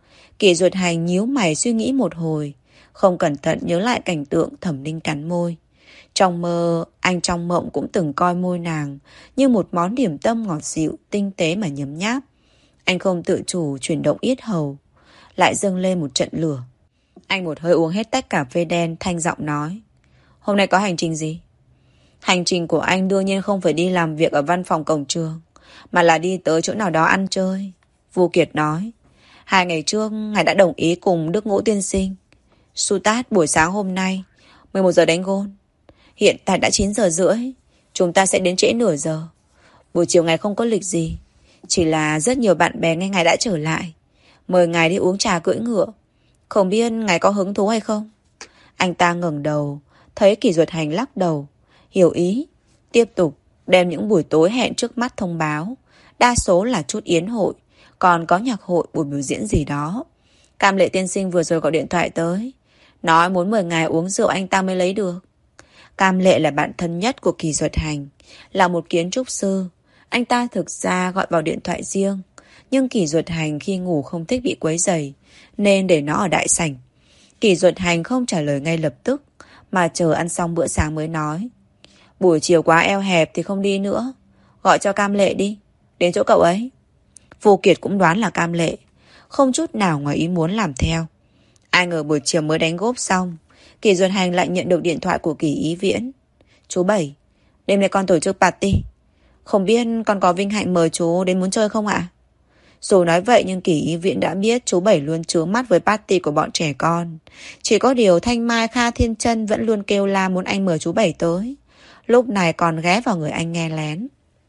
Kỷ Duật Hành nhíu mày suy nghĩ một hồi, không cẩn thận nhớ lại cảnh tượng Thẩm Ninh cắn môi. Trong mơ, anh trong mộng cũng từng coi môi nàng như một món điểm tâm ngọt dịu, tinh tế mà nhấm nháp. Anh không tự chủ chuyển động yết hầu, lại dâng lên một trận lửa. Anh một hơi uống hết tách cà phê đen, thanh giọng nói. Hôm nay có hành trình gì? Hành trình của anh đương nhiên không phải đi làm việc ở văn phòng cổng trường, mà là đi tới chỗ nào đó ăn chơi. Vô Kiệt nói. 2 ngày trước, ngài đã đồng ý cùng Đức Ngũ tiên sinh Sutat buổi sáng hôm nay 11 giờ đánh gôn. Hiện tại đã 9 giờ rưỡi, chúng ta sẽ đến trễ nửa giờ. Buổi chiều ngài không có lịch gì, chỉ là rất nhiều bạn bè nghe ngài đã trở lại, mời ngài đi uống trà cưỡi ngựa. Không biết ngài có hứng thú hay không? Anh ta ngẩng đầu, thấy Kỷ Duật Hành lắc đầu, hiểu ý, tiếp tục đem những buổi tối hẹn trước mắt thông báo. Đa số là chút yến hội, còn có nhạc hội, buổi biểu diễn gì đó. Cam Lệ tiên sinh vừa rồi gọi điện thoại tới, nói muốn mời ngài uống rượu anh ta mới lấy được. Cam Lệ là bạn thân nhất của Kỷ Duật Hành, là một kiến trúc sư. Anh ta thực ra gọi vào điện thoại riêng, nhưng Kỷ Duật Hành khi ngủ không thích bị quấy rầy, nên để nó ở đại sảnh. Kỷ Duật Hành không trả lời ngay lập tức, mà chờ ăn xong bữa sáng mới nói. Buổi chiều quá eo hẹp thì không đi nữa. Gọi cho Cam Lệ đi, đến chỗ cậu ấy. Vô Kiệt cũng đoán là Cam Lệ, không chút nào ngoài ý muốn làm theo. Ai ngờ buổi chiều mới đánh góp xong, Kỳ Duật Hành lại nhận được điện thoại của Kỳ Ý Viễn. Chú Bảy, đêm nay con tổ chức party. Không biết con có vinh hạnh mời chú đến muốn chơi không ạ? Dù nói vậy nhưng Kỳ Ý Viễn đã biết chú Bảy luôn chướng mắt với party của bọn trẻ con. Chỉ có điều Thanh Mai Kha Thiên Chân vẫn luôn kêu la muốn anh mời chú Bảy tới. Lúc này còn ghé vào người anh nghe lén.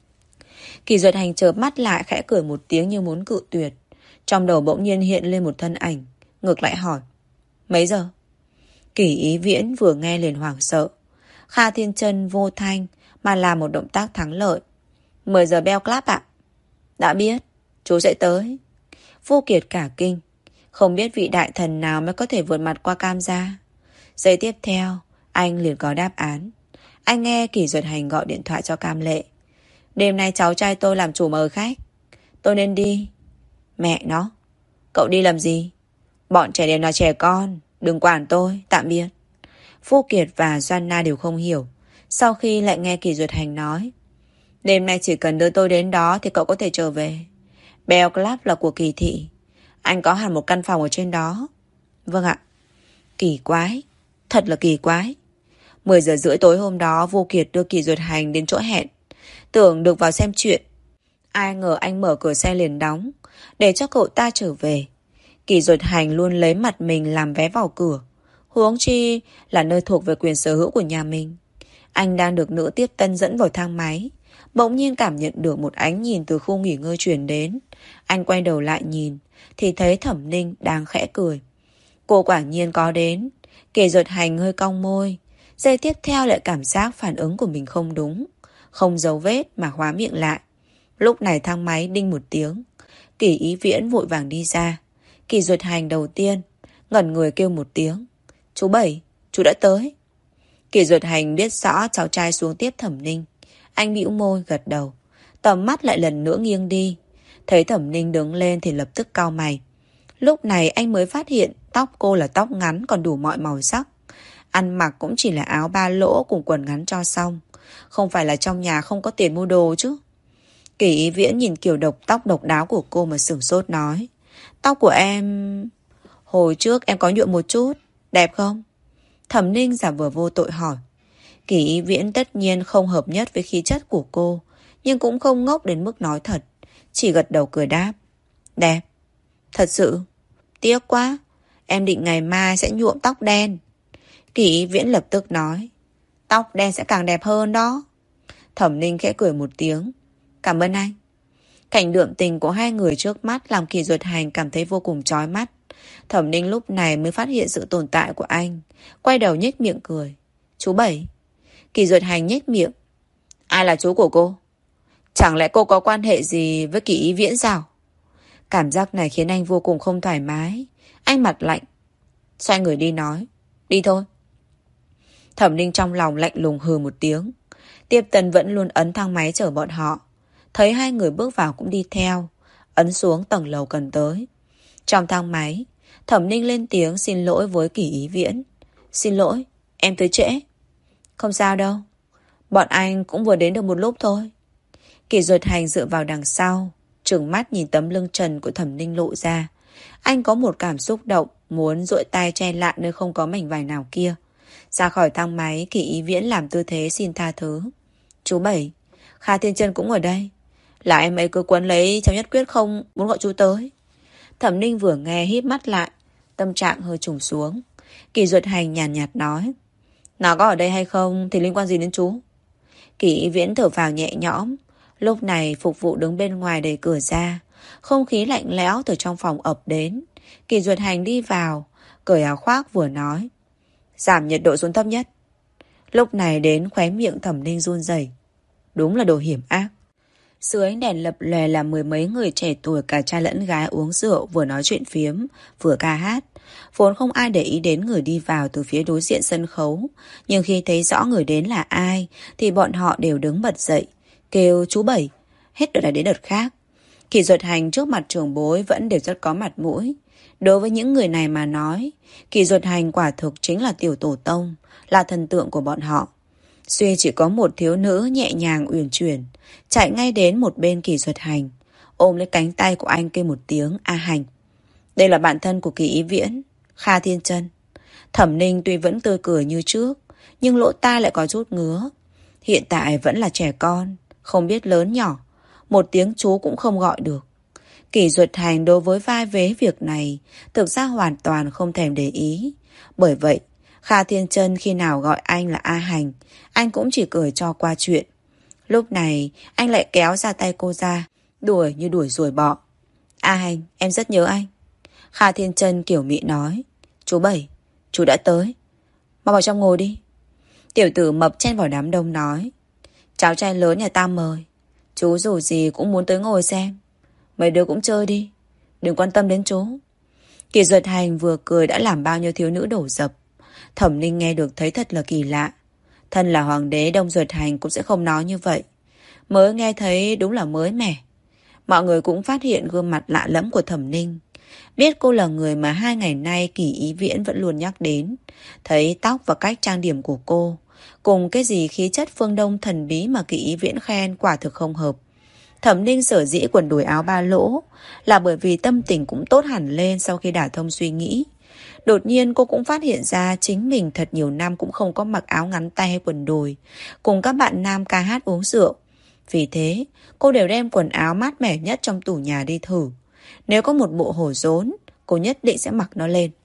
Kỳ Duật Hành chớp mắt lại khẽ cười một tiếng như muốn cự tuyệt. Trong đầu bỗng nhiên hiện lên một thân ảnh. Ngược lại hỏi, mấy giờ? Kỳ Ý Viễn vừa nghe liền hoảng sợ. Kha Thiên Chân vô thanh mà làm một động tác thắng lợi. 10 giờ Bell Club ạ. Đã biết, chú sẽ tới. Vô Kiệt cả kinh. Không biết vị đại thần nào mới có thể vượt mặt qua Cam gia. Giây tiếp theo, anh liền có đáp án. Anh nghe Kỳ Duật Hành gọi điện thoại cho Cam Lệ. Đêm nay cháu trai tôi làm chủ mời khách. Tôi nên đi. Mẹ nó, cậu đi làm gì? Bọn trẻ đều là trẻ con, đừng quản tôi, tạm biệt. Vô Kiệt và Joanna đều không hiểu. Sau khi lại nghe Kỳ Duật Hành nói, đêm nay chỉ cần đưa tôi đến đó thì cậu có thể trở về. Bell Club là của Kỳ thị. Anh có hẳn một căn phòng ở trên đó. Vâng ạ. Kỳ quái, thật là kỳ quái. 10 giờ rưỡi tối hôm đó, Vô Kiệt đưa Kỳ Duật Hành đến chỗ hẹn, tưởng được vào xem chuyện. Ai ngờ anh mở cửa xe liền đóng, để cho cậu ta trở về. Kỳ Duật Hành luôn lấy mặt mình làm vé vào cửa, huống chi là nơi thuộc về quyền sở hữu của nhà mình. Anh đang được nữ tiếp tân dẫn vào thang máy, bỗng nhiên cảm nhận được một ánh nhìn từ khu nghỉ ngơi truyền đến. Anh quay đầu lại nhìn, thì thấy Thẩm Ninh đang khẽ cười. Cô quả nhiên có đến. Kỳ Duật Hành hơi cong môi. Giây tiếp theo lại cảm giác phản ứng của mình không đúng, không dấu vết mà khóa miệng lại. Lúc này thang máy đinh một tiếng. Kỳ Ý Viễn vội vàng đi ra. Kỳ Duật Hành đầu tiên ngẩn người kêu một tiếng, chú Bảy, chú đã tới. Kỳ Duật Hành biết rõ cháu trai xuống tiếp Thẩm Ninh. Anh bĩu môi gật đầu, tầm mắt lại lần nữa nghiêng đi. Thấy Thẩm Ninh đứng lên thì lập tức cau mày. Lúc này anh mới phát hiện tóc cô là tóc ngắn còn đủ mọi màu sắc. Ăn mặc cũng chỉ là áo ba lỗ cùng quần ngắn cho xong. Không phải là trong nhà không có tiền mua đồ chứ. Kỳ Ý Viễn nhìn kiểu tóc độc đáo của cô mà sửng sốt nói, tóc của em... Hồi trước em có nhuộm một chút, đẹp không? Thẩm Ninh giả vờ vô tội hỏi. Kỳ Ý Viễn tất nhiên không hợp nhất với khí chất của cô, nhưng cũng không ngốc đến mức nói thật. Chỉ gật đầu cười đáp, đẹp. Thật sự? Tiếc quá, em định ngày mai sẽ nhuộm tóc đen. Kỳ Ý Viễn lập tức nói, tóc đen sẽ càng đẹp hơn đó. Thẩm Ninh khẽ cười một tiếng, cảm ơn anh. Cảnh đượm tình của hai người trước mắt làm Kỳ Duật Hành cảm thấy vô cùng chói mắt. Thẩm Ninh lúc này mới phát hiện sự tồn tại của anh, quay đầu nhếch miệng cười, chú Bảy. Kỳ Duật Hành nhếch miệng, ai là chú của cô? Chẳng lẽ cô có quan hệ gì với Kỳ Ý Viễn sao? Cảm giác này khiến anh vô cùng không thoải mái. Anh mặt lạnh, xoay người đi nói, đi thôi. Thẩm Ninh trong lòng lạnh lùng hừ một tiếng. Tiếp tân vẫn luôn ấn thang máy chở bọn họ. Thấy hai người bước vào cũng đi theo, ấn xuống tầng lầu cần tới. Trong thang máy, Thẩm Ninh lên tiếng xin lỗi với Kỳ Ý Viễn. Xin lỗi, em tới trễ. Không sao đâu, bọn anh cũng vừa đến được một lúc thôi. Kỳ Duật Hành dựa vào đằng sau, trừng mắt nhìn tấm lưng trần của Thẩm Ninh lộ ra. Anh có một cảm xúc động, muốn duỗi tay che lại nơi không có mảnh vải nào kia. Ra khỏi thang máy, Kỳ Ý Viễn làm tư thế xin tha thứ. Chú Bảy, Kha Thiên Chân cũng ở đây. Là em ấy cứ quấn lấy cháu Nhất Quyết không muốn gọi chú tới. Thẩm Ninh vừa nghe híp mắt lại, tâm trạng hơi trùng xuống. Kỳ Duật Hành nhàn nhạt nói, nó có ở đây hay không thì liên quan gì đến chú? Kỳ Ý Viễn thở phào nhẹ nhõm. Lúc này phục vụ đứng bên ngoài đẩy cửa ra. Không khí lạnh lẽo từ trong phòng ập đến. Kỳ Duật Hành đi vào, cởi áo khoác vừa nói, giảm nhiệt độ xuống thấp nhất. Lúc này đến khóe miệng Thẩm Ninh run rẩy. Đúng là đồ hiểm ác. Dưới ánh đèn lập lòe là mười mấy người trẻ tuổi cả trai lẫn gái uống rượu, vừa nói chuyện phiếm, vừa ca hát. Vốn không ai để ý đến người đi vào từ phía đối diện sân khấu, nhưng khi thấy rõ người đến là ai thì bọn họ đều đứng bật dậy, kêu chú Bảy, hết đợt này đến đợt khác. Kỳ Duật Hành trước mặt trưởng bối vẫn đều rất có mặt mũi. Đối với những người này mà nói, Kỳ Duật Hành quả thực chính là tiểu tổ tông, là thần tượng của bọn họ. Duy chỉ có một thiếu nữ nhẹ nhàng uyển chuyển, chạy ngay đến một bên Kỷ Duật Hành, ôm lấy cánh tay của anh kêu một tiếng A Hành. Đây là bạn thân của Kỳ Ý Viễn, Kha Thiên Chân. Thẩm Ninh tuy vẫn tươi cười như trước, nhưng lỗ tai lại có chút ngứa. Hiện tại vẫn là trẻ con, không biết lớn nhỏ, một tiếng chú cũng không gọi được. Kỷ Duật Hành đối với vai vế việc này thực ra hoàn toàn không thèm để ý. Bởi vậy, Kha Thiên Chân khi nào gọi anh là A Hành, anh cũng chỉ cười cho qua chuyện. Lúc này, anh lại kéo ra tay cô ra, đuổi như đuổi ruồi bọ. A Hành, em rất nhớ anh. Kha Thiên Chân kiểu mị nói. Chú Bảy, chú đã tới. Mau vào trong ngồi đi. Tiểu tử mập chen vào đám đông nói. Cháu trai lớn nhà ta mời. Chú dù gì cũng muốn tới ngồi xem. Mấy đứa cũng chơi đi, đừng quan tâm đến chú. Kỷ Duật Hành vừa cười đã làm bao nhiêu thiếu nữ đổ dập. Thẩm Ninh nghe được thấy thật là kỳ lạ. Thân là hoàng đế, Đông Duật Hành cũng sẽ không nói như vậy. Mới nghe thấy đúng là mới mẻ. Mọi người cũng phát hiện gương mặt lạ lẫm của Thẩm Ninh. Biết cô là người mà 2 ngày nay Kỳ Ý Viễn vẫn luôn nhắc đến. Thấy tóc và cách trang điểm của cô, cùng cái gì khí chất phương Đông thần bí mà Kỳ Ý Viễn khen quả thực không hợp. Thẩm Ninh sở dĩ quần đùi áo ba lỗ là bởi vì tâm tình cũng tốt hẳn lên sau khi đả thông suy nghĩ. Đột nhiên cô cũng phát hiện ra chính mình thật nhiều năm cũng không có mặc áo ngắn tay hay quần đùi, cùng các bạn nam ca hát uống rượu. Vì thế, cô đều đem quần áo mát mẻ nhất trong tủ nhà đi thử. Nếu có một bộ hổ rốn, cô nhất định sẽ mặc nó lên.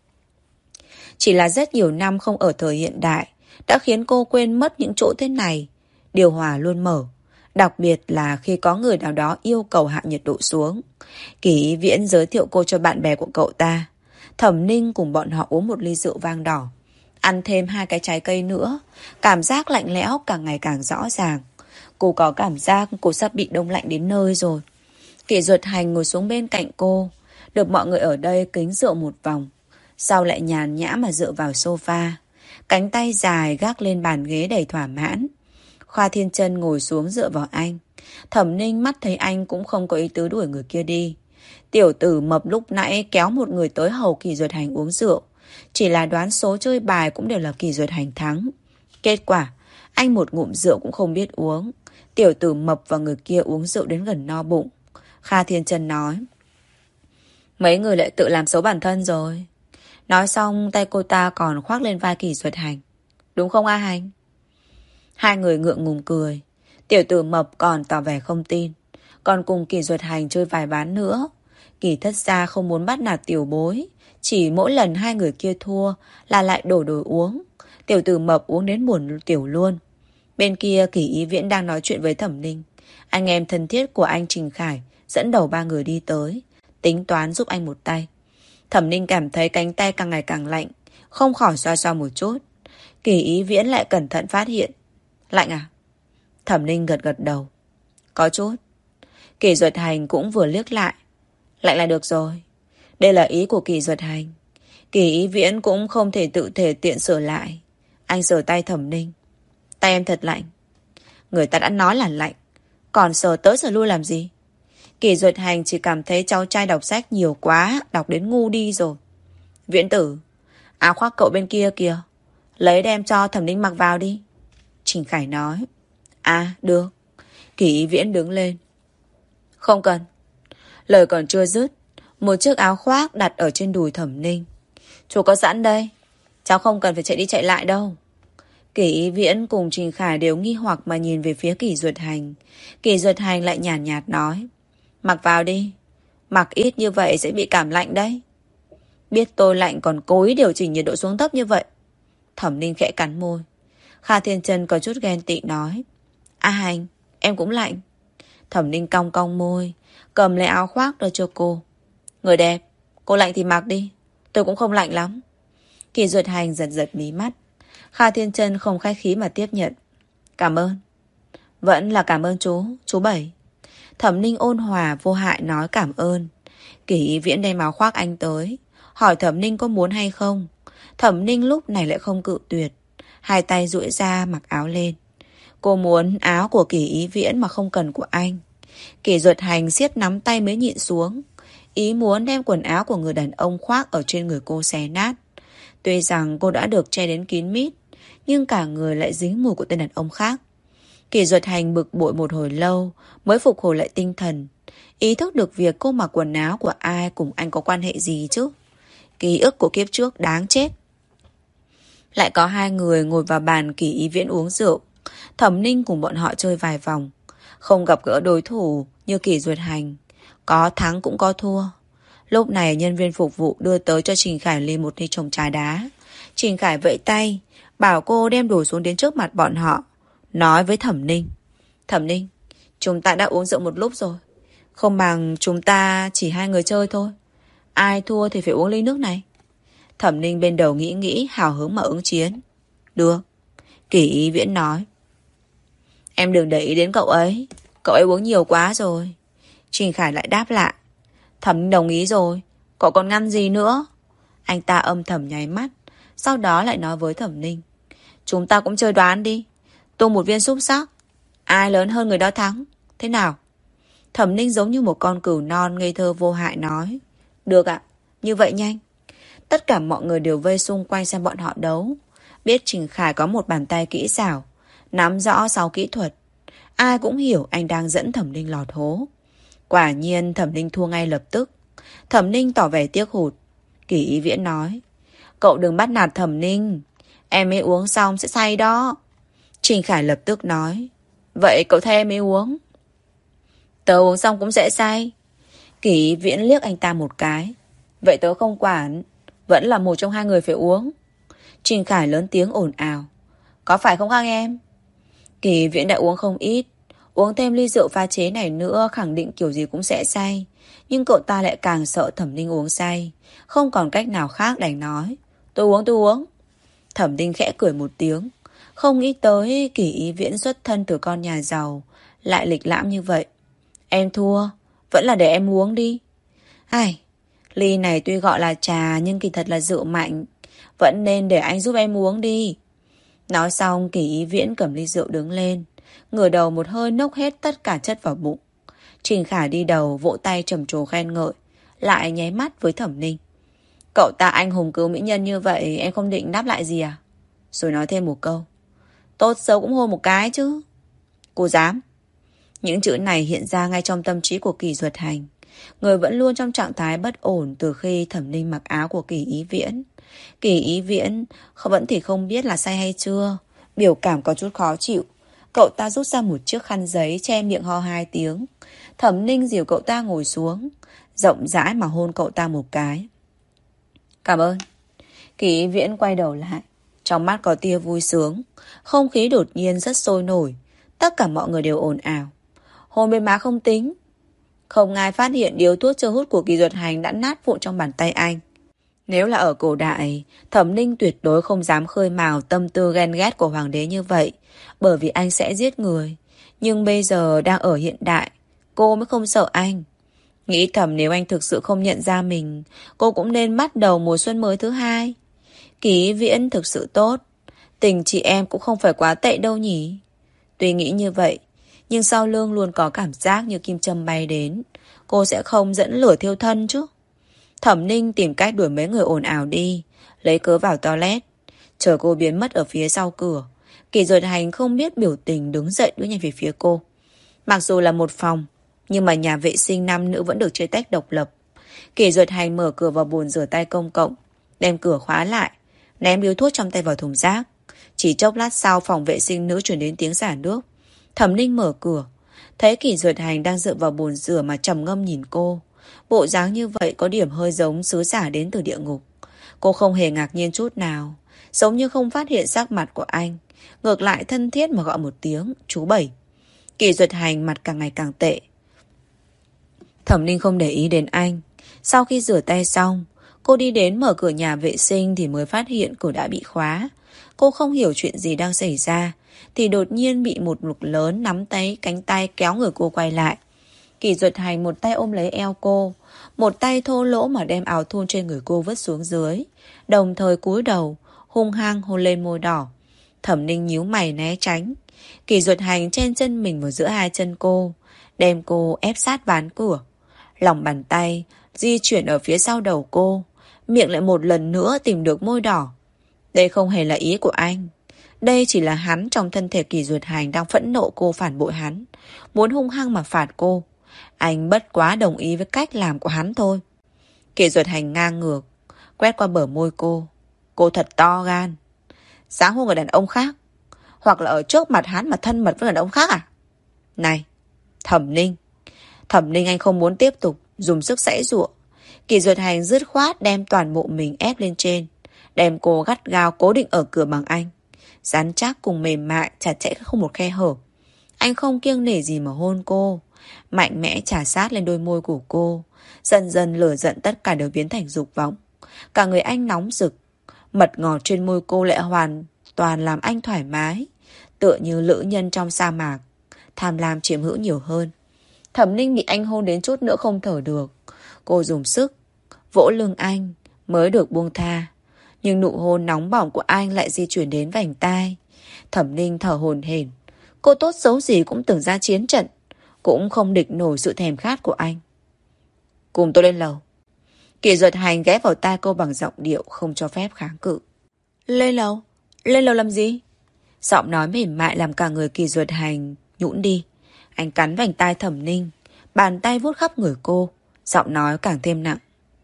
Chỉ là rất nhiều năm không ở thời hiện đại đã khiến cô quên mất những chỗ thế này. Điều hòa luôn mở, đặc biệt là khi có người nào đó yêu cầu hạ nhiệt độ xuống. Kỳ Ý Viễn giới thiệu cô cho bạn bè của cậu ta. Thẩm Ninh cùng bọn họ uống một ly rượu vang đỏ, ăn thêm 2 cái trái cây nữa. Cảm giác lạnh lẽo càng ngày càng rõ ràng. Cô có cảm giác cô sắp bị đông lạnh đến nơi rồi. Kỷ Duật Hành ngồi xuống bên cạnh cô, được mọi người ở đây kính rượu một vòng, sau lại nhàn nhã mà dựa vào sofa, cánh tay dài gác lên bàn ghế đầy thỏa mãn. Kha Thiên Chân ngồi xuống dựa vào anh. Thẩm Ninh mắt thấy anh cũng không có ý tứ đuổi người kia đi. Tiểu tử mập lúc nãy kéo một người tới hầu Kỷ Duật Hành uống rượu. Chỉ là đoán số chơi bài cũng đều là Kỷ Duật Hành thắng. Kết quả, anh một ngụm rượu cũng không biết uống. Tiểu tử mập và người kia uống rượu đến gần no bụng. Kha Thiên Chân nói. Mấy người lại tự làm xấu bản thân rồi. Nói xong tay cô ta còn khoác lên vai Kỷ Duật Hành. Đúng không A Hành? Hai người ngượng ngùng cười. Tiểu tử mập còn tỏ vẻ không tin, còn cùng Kỷ Duật Hành chơi vài ván nữa. Kỷ thất gia không muốn bắt nạt tiểu bối, chỉ mỗi lần hai người kia thua là lại đổ đồ uống. Tiểu tử mập uống đến buồn tiểu luôn. Bên kia Kỳ Ý Viễn đang nói chuyện với Thẩm Ninh. Anh em thân thiết của anh Trình Khải dẫn đầu 3 người đi tới, tính toán giúp anh một tay. Thẩm Ninh cảm thấy cánh tay càng ngày càng lạnh, không khỏi xoa xoa một chút. Kỳ Ý Viễn lại cẩn thận phát hiện. Lạnh à? Thẩm Ninh gật gật đầu. Có chút. Kỷ Duật Hành cũng vừa liếc lại. Lạnh là được rồi. Đây là ý của Kỷ Duật Hành. Kỳ Ý Viễn cũng không thể tự thể tiện sửa lại. Anh sờ tay Thẩm Ninh. Tay em thật lạnh. Người ta đã nói là lạnh, còn sờ tới sờ lui làm gì? Kỷ Duật Hành chỉ cảm thấy cháu trai đọc sách nhiều quá, đọc đến ngu đi rồi. Viễn tử, áo khoác cậu bên kia kìa, lấy đem cho Thẩm Ninh mặc vào đi. Trình Khải nói. À, được. Kỳ Ý Viễn đứng lên. Không cần. Lời còn chưa dứt, một chiếc áo khoác đặt ở trên đùi Thẩm Ninh. Chú có sẵn đây, cháu không cần phải chạy đi chạy lại đâu. Kỳ Ý Viễn cùng Trình Khải đều nghi hoặc mà nhìn về phía Kỷ Duật Hành. Kỷ Duật Hành lại nhàn nhạt nói. Mặc vào đi, mặc ít như vậy sẽ bị cảm lạnh đấy. Biết tôi lạnh còn cố ý điều chỉnh nhiệt độ xuống thấp như vậy. Thẩm Ninh khẽ cắn môi. Kha Thiên Chân có chút ghen tị nói. A Hành, em cũng lạnh. Thẩm Ninh cong cong môi, cầm lấy áo khoác đưa cho cô. Người đẹp, cô lạnh thì mặc đi, tôi cũng không lạnh lắm. Kỷ Duật Hành giật giật mí mắt. Kha Thiên Chân không khách khí mà tiếp nhận. Cảm ơn. Vẫn là cảm ơn chú Bảy. Thẩm Ninh ôn hòa vô hại nói cảm ơn. Kỳ Ý Viễn đem áo khoác anh tới, hỏi Thẩm Ninh có muốn hay không. Thẩm Ninh lúc này lại không cự tuyệt, hai tay duỗi ra mặc áo lên. Cô muốn áo của Kỳ Ý Viễn mà không cần của anh. Kỷ Duật Hành siết nắm tay mới nhịn xuống, ý muốn đem quần áo của người đàn ông khoác ở trên người cô xé nát. Tuy rằng cô đã được che đến kín mít, nhưng cả người lại dính mùi của tên đàn ông khác. Kỷ Duật Hành bực bội một hồi lâu mới phục hồi lại tinh thần, ý thức được việc cô mặc quần áo của ai cùng anh có quan hệ gì chứ. Ký ức của kiếp trước đáng chết. Lại có hai người ngồi vào bàn Kỷ Ý Viễn uống rượu. Thẩm Ninh cùng bọn họ chơi vài vòng, không gặp gỡ đối thủ như Kỷ Duật Hành, có thắng cũng có thua. Lúc này nhân viên phục vụ đưa tới cho Trình Khải ly một ly trồng trà đá. Trình Khải vẫy tay bảo cô đem đổ xuống đến trước mặt bọn họ, nói với Thẩm Ninh: Thẩm Ninh, chúng ta đã uống rượu một lúc rồi, không bằng chúng ta chỉ hai người chơi thôi. Ai thua thì phải uống ly nước này. Thẩm Ninh bên đầu nghĩ hào hứng mà ứng chiến. Được, Kỷ Ý Viễn nói. Em đừng để ý đến cậu ấy uống nhiều quá rồi. Trình Khải lại đáp lại. Thẩm Ninh đồng ý rồi, cậu còn ngăn gì nữa? Anh ta âm thầm nháy mắt, sau đó lại nói với Thẩm Ninh: Chúng ta cũng chơi đoán đi, tung một viên xúc xắc, ai lớn hơn người đó thắng. Thế nào? Thẩm Ninh giống như một con cừu non ngây thơ vô hại nói. Được ạ, như vậy nhanh. Tất cả mọi người đều vây xung quanh xem bọn họ đấu. Biết Trình Khải có một bàn tay kỹ xảo, nắm rõ 6 kỹ thuật. Ai cũng hiểu anh đang dẫn Thẩm Ninh lọt hố. Quả nhiên Thẩm Ninh thua ngay lập tức. Thẩm Ninh tỏ vẻ tiếc hụt. Kỷ Ý Viễn nói: Cậu đừng bắt nạt Thẩm Ninh, em ấy uống xong sẽ say đó. Trình Khải lập tức nói: Vậy cậu thay em ấy uống. Tớ uống xong cũng sẽ say. Kỷ Ý Viễn liếc anh ta một cái. Vậy tớ không quản, vẫn là một trong hai người phải uống. Trình Khải lớn tiếng ồn ào: Có phải không các em? Kỷ Ý Viễn đã uống không ít, uống thêm ly rượu pha chế này nữa khẳng định kiểu gì cũng sẽ say. Nhưng cậu ta lại càng sợ Thẩm Ninh uống say, không còn cách nào khác đành nói: Tôi uống. Thẩm Ninh khẽ cười một tiếng, không nghĩ tới Kỷ Ý Viễn xuất thân từ con nhà giàu lại lịch lãm như vậy. Em thua, vẫn là để em uống đi. Ai, ly này tuy gọi là trà nhưng kỳ thật là rượu mạnh, vẫn nên để anh giúp em uống đi. Nói xong Kỷ Ý Viễn cầm ly rượu đứng lên, ngửa đầu một hơi nốc hết tất cả chất vào bụng. Trình Khải đi đầu vỗ tay trầm trồ khen ngợi, lại nháy mắt với Thẩm Ninh. Cậu ta anh hùng cứu mỹ nhân như vậy, em không định đáp lại gì à? Rồi nói thêm một câu: Tốt xấu cũng hôn một cái chứ. Cô dám? Những chữ này hiện ra ngay trong tâm trí của Kỷ Duật Hành. Người vẫn luôn trong trạng thái bất ổn từ khi Thẩm Ninh mặc áo của Kỷ Ý Viễn. Kỷ Ý Viễn vẫn thì không biết là say hay chưa, biểu cảm có chút khó chịu. Cậu ta rút ra một chiếc khăn giấy che miệng ho 2 tiếng. Thẩm Ninh dìu cậu ta ngồi xuống, rộng rãi mà hôn cậu ta một cái. Cảm ơn. Kỷ Ý Viễn quay đầu lại, trong mắt có tia vui sướng. Không khí đột nhiên rất sôi nổi, tất cả mọi người đều ồn ào. Hôn bên má không tính. Không ai phát hiện điếu thuốc chưa hút của Kỷ Duật Hành đã nát vụn trong bàn tay anh. Nếu là ở cổ đại, Thẩm Ninh tuyệt đối không dám khơi mào tâm tư ghen ghét của hoàng đế như vậy, bởi vì anh sẽ giết người. Nhưng bây giờ đang ở hiện đại, cô mới không sợ anh. Nghĩ thầm nếu anh thực sự không nhận ra mình, cô cũng nên bắt đầu mùa xuân mới thứ hai. Kỷ Viễn thực sự tốt, tình chị em cũng không phải quá tệ đâu nhỉ. Tuy nghĩ như vậy, nhưng sau lưng luôn có cảm giác như kim châm bay đến. Cô sẽ không dẫn lửa thiêu thân chứ. Thẩm Ninh tìm cách đuổi mấy người ồn ào đi, lấy cớ vào toilet. Chờ cô biến mất ở phía sau cửa, Kỷ Duật Hành không biết biểu tình đứng dậy bước nhanh về phía cô. Mặc dù là một phòng, nhưng mà nhà vệ sinh nam nữ vẫn được chia tách độc lập. Kỷ Duật Hành mở cửa vào bồn rửa tay công cộng, đem cửa khóa lại, ném điếu thuốc trong tay vào thùng rác. Chỉ chốc lát sau phòng vệ sinh nữ truyền đến tiếng xả nước. Thẩm Ninh mở cửa, thấy Kỷ Duật Hành đang dựa vào bồn rửa mà trầm ngâm nhìn cô. Bộ dáng như vậy có điểm hơi giống sứ giả đến từ địa ngục. Cô không hề ngạc nhiên chút nào, giống như không phát hiện sắc mặt của anh, ngược lại thân thiết mà gọi một tiếng chú Bảy. Kỷ Duật Hành mặt càng ngày càng tệ. Thẩm Ninh không để ý đến anh. Sau khi rửa tay xong, cô đi đến mở cửa nhà vệ sinh thì mới phát hiện cửa đã bị khóa. Cô không hiểu chuyện gì đang xảy ra, thì đột nhiên bị một lực lớn nắm tay cánh tay kéo người cô quay lại. Kỷ Duật Hành một tay ôm lấy eo cô, một tay thô lỗ mà đem áo thun trên người cô vứt xuống dưới, đồng thời cúi đầu hung hăng hôn lên môi đỏ. Thẩm Ninh nhíu mày né tránh. Kỷ Duật Hành chen chân mình vào giữa hai chân cô, đem cô ép sát ván cửa. Lòng bàn tay di chuyển ở phía sau đầu cô, miệng lại một lần nữa tìm được môi đỏ. Đây không hề là ý của anh. Đây chỉ là hắn trong thân thể Kỳ Duyệt Hành đang phẫn nộ cô phản bội hắn, muốn hung hăng mà phạt cô. Anh bất quá đồng ý với cách làm của hắn thôi. Kỳ Duyệt Hành ngang ngược, quét qua bờ môi cô. Cô thật to gan. Sáng hôn người đàn ông khác, hoặc là ở trước mặt hắn mà thân mật với người đàn ông khác à? Này, Thẩm Ninh. Thẩm Ninh, anh không muốn tiếp tục dùng sức giãy giụa. Kỳ Duyệt Hành dứt khoát đem toàn bộ mình ép lên trên, đem cô gắt gao cố định ở cửa bằng anh. Rắn chắc cùng mềm mại, chặt chẽ không một khe hở. Anh không kiêng nể gì mà hôn cô, mạnh mẽ chà sát lên đôi môi của cô. Dần dần lửa giận tất cả đều biến thành dục vọng. Cả người anh nóng rực, mật ngọt trên môi cô lại hoàn toàn làm anh thoải mái, tựa như lữ nhân trong sa mạc, tham lam chiếm hữu nhiều hơn. Thẩm Ninh bị anh hôn đến chút nữa không thở được. Cô dùng sức vỗ lưng anh mới được buông tha, nhưng nụ hôn nóng bỏng của anh lại di chuyển đến vành tai. Thẩm Ninh thở hổn hển. Cô tốt xấu gì cũng từng ra chiến trận, cũng không địch nổi sự thèm khát của anh. Cùng tôi lên lầu. Kỳ Duyệt Hành ghé vào tai cô bằng giọng điệu không cho phép kháng cự. Lên lầu? Lên lầu làm gì? Giọng nói mềm mại làm cả người Kỳ Duyệt Hành nhũn đi. Anh cắn vành tai Thẩm Ninh, bàn tay vuốt khắp người cô, giọng nói càng thêm nặng.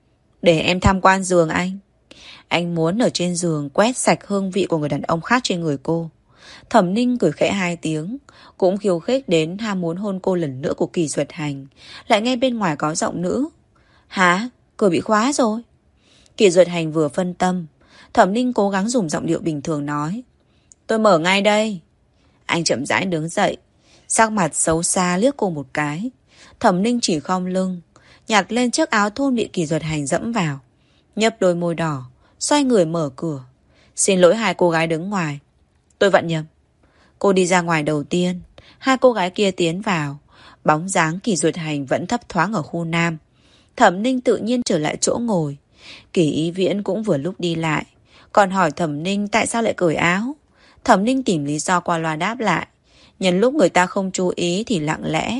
Để em tham quan giường anh. Anh muốn ở trên giường quét sạch hương vị của người đàn ông khác trên người cô. Thẩm Ninh cười khẽ 2 tiếng, cũng khiêu khích đến ham muốn hôn cô lần nữa của Kỳ Duyệt Hành. Lại nghe bên ngoài có giọng nữ. Hả? Cửa bị khóa rồi. Kỳ Duyệt Hành vừa phân tâm, Thẩm Ninh cố gắng dùng giọng điệu bình thường nói. Tôi mở ngay đây. Anh chậm rãi đứng dậy, sắc mặt xấu xa liếc cô một cái. Thẩm Ninh chỉ khom lưng, nhặt lên chiếc áo thun bị Kỳ Duyệt Hành dẫm vào, nhấp đôi môi đỏ, xoay người mở cửa. Xin lỗi hai cô gái đứng ngoài, tôi vặn nhầm. Cô đi ra ngoài đầu tiên, hai cô gái kia tiến vào. Bóng dáng Kỳ Duyệt Hành vẫn thấp thoáng ở khu nam. Thẩm Ninh tự nhiên trở lại chỗ ngồi. Kỳ Ý Viễn cũng vừa lúc đi lại, còn hỏi Thẩm Ninh tại sao lại cởi áo. Thẩm Ninh tìm lý do qua loa đáp lại. Nhân lúc người ta không chú ý thì lặng lẽ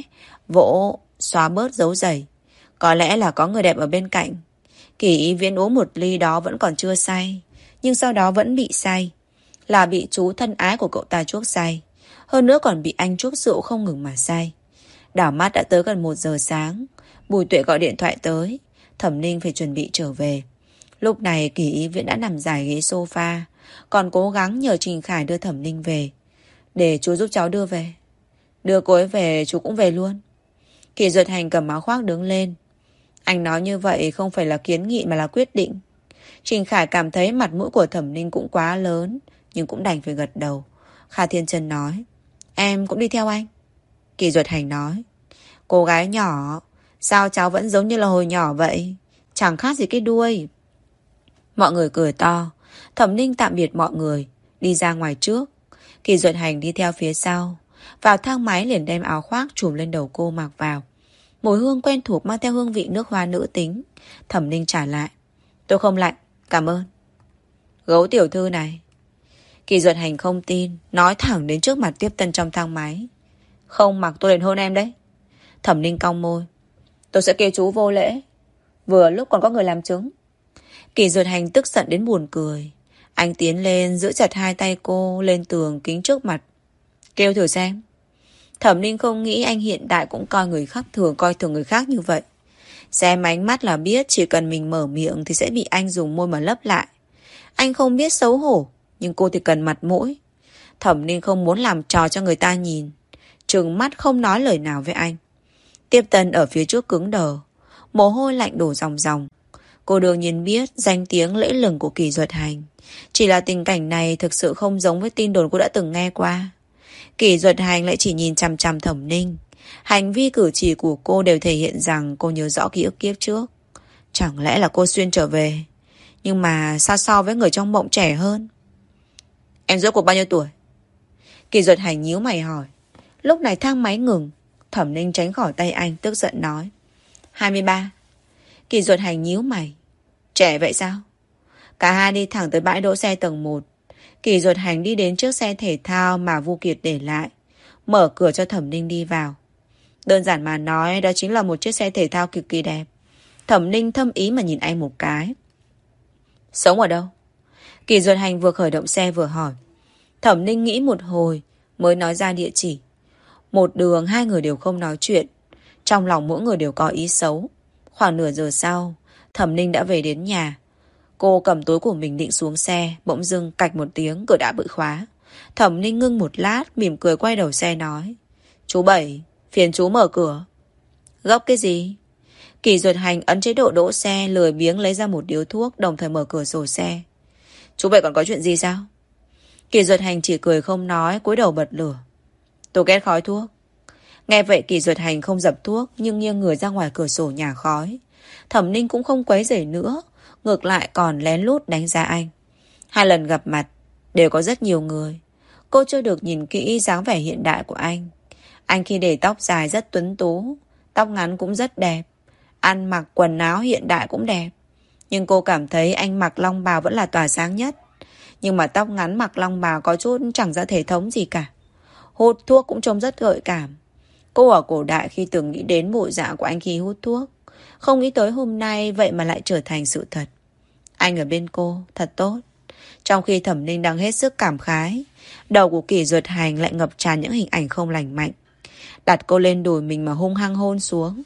vỗ xóa bớt dấu giày. Có lẽ là có người đẹp ở bên cạnh. Kỳ Ý Viễn uống một ly đó vẫn còn chưa say, nhưng sau đó vẫn bị say. Là bị chú thân ái của cậu ta chuốc say, hơn nữa còn bị anh chuốc rượu không ngừng mà say. Đảo mắt đã tới gần 1 giờ sáng. Bùi Tuệ gọi điện thoại tới, Thẩm Ninh phải chuẩn bị trở về. Lúc này Kỳ Ý Viễn đã nằm dài ghế sofa, còn cố gắng nhờ Trình Khải đưa Thẩm Ninh về. Để chú giúp cháu đưa về. Đưa cô ấy về chú cũng về luôn. Kỳ Duyệt Hành cầm áo khoác đứng lên. Anh nói như vậy không phải là kiến nghị mà là quyết định. Trình Khải cảm thấy mặt mũi của Thẩm Ninh cũng quá lớn, nhưng cũng đành phải gật đầu. Kha Thiên Trân nói, em cũng đi theo anh. Kỳ Duyệt Hành nói, cô gái nhỏ, sao cháu vẫn giống như là hồi nhỏ vậy? Chẳng khác gì cái đuôi. Mọi người cười to. Thẩm Ninh tạm biệt mọi người, đi ra ngoài trước. Kỳ Duyệt Hành đi theo phía sau. Vào thang máy liền đem áo khoác trùm lên đầu cô mặc vào. Mùi hương quen thuộc mang theo hương vị nước hoa nữ tính. Thẩm Ninh trả lại, tôi không lạnh, cảm ơn. Gấu tiểu thư này. Kỳ Duyệt Hành không tin, nói thẳng đến trước mặt tiếp tân trong thang máy. Không mặc tôi liền hôn em đấy. Thẩm Ninh cong môi, tôi sẽ kêu chú vô lễ. Vừa lúc còn có người làm chứng. Kỳ Duyệt Hành tức giận đến buồn cười. Anh tiến lên giữ chặt 2 tay cô lên tường kính trước mặt. Kêu thử xem. Thẩm Ninh không nghĩ anh hiện tại cũng coi người khác coi thường người khác như vậy. Xem ánh mắt là biết chỉ cần mình mở miệng thì sẽ bị anh dùng môi mà lấp lại. Anh không biết xấu hổ, nhưng cô thì cần mặt mũi. Thẩm Ninh không muốn làm trò cho người ta nhìn, trừng mắt không nói lời nào với anh. Tiếp tân ở phía trước cứng đờ, mồ hôi lạnh đổ ròng ròng. Cô đương nhiên biết danh tiếng lẫy lừng của Kỳ Duyệt Hành, chỉ là tình cảnh này thực sự không giống với tin đồn cô đã từng nghe qua. Kỳ Duyệt Hành lại chỉ nhìn chằm chằm Thẩm Ninh. Hành vi cử chỉ của cô đều thể hiện rằng cô nhớ rõ ký ức kiếp trước. Chẳng lẽ là cô xuyên trở về? Nhưng mà sao so với người trong mộng trẻ hơn? Em rốt cuộc bao nhiêu tuổi? Kỳ Duyệt Hành nhíu mày hỏi. Lúc này thang máy ngừng. Thẩm Ninh tránh khỏi tay anh, tức giận nói, 23. Kỳ Duyệt Hành nhíu mày. Trẻ vậy sao? Cả hai đi thẳng tới bãi đỗ xe tầng 1. Kỳ Duyệt Hành đi đến chiếc xe thể thao mà Vu Kiệt để lại, mở cửa cho Thẩm Ninh đi vào. Đơn giản mà nói, đó chính là một chiếc xe thể thao cực kỳ đẹp. Thẩm Ninh thâm ý mà nhìn anh một cái. Sống ở đâu? Kỳ Duyệt Hành vừa khởi động xe vừa hỏi. Thẩm Ninh nghĩ một hồi mới nói ra địa chỉ. Một đường hai người đều không nói chuyện, trong lòng mỗi người đều có ý xấu. Khoảng nửa giờ sau, Thẩm Ninh đã về đến nhà. Cô cầm túi của mình định xuống xe, bỗng dưng cạch một tiếng, cửa đã bị khóa. Thẩm Ninh ngưng một lát, mỉm cười quay đầu xe nói: Chú Bảy, phiền chú mở cửa. Gấp cái gì? Kỳ Duật Hành ấn chế độ đỗ xe, lười biếng lấy ra một điếu thuốc, đồng thời mở cửa sổ xe. Chú Bảy còn có chuyện gì sao? Kỳ Duật Hành chỉ cười không nói, cúi đầu bật lửa. Tôi ghét khói thuốc. Nghe vậy Kỳ Duật Hành không dập thuốc, nhưng nghiêng người ra ngoài cửa sổ nhả khói. Thẩm Ninh cũng không quấy rầy nữa, ngược lại còn lén lút đánh giá anh. Hai lần gặp mặt đều có rất nhiều người. Cô chưa được nhìn kỹ dáng vẻ hiện đại của anh. Anh khi để tóc dài rất tuấn tú, tóc ngắn cũng rất đẹp, ăn mặc quần áo hiện đại cũng đẹp. Nhưng cô cảm thấy anh mặc long bào vẫn là tỏa sáng nhất. Nhưng mà tóc ngắn mặc long bào có chút chẳng ra thể thống gì cả. Hút thuốc cũng trông rất gợi cảm. Cô ở cổ đại khi từng nghĩ đến bộ dạng của anh khi hút thuốc, không nghĩ tới hôm nay vậy mà lại trở thành sự thật. Anh ở bên cô, thật tốt. Trong khi Thẩm Ninh đang hết sức cảm khái, đầu của Kỳ Duật Hành lại ngập tràn những hình ảnh không lành mạnh. Đặt cô lên đùi mình mà hung hăng hôn xuống.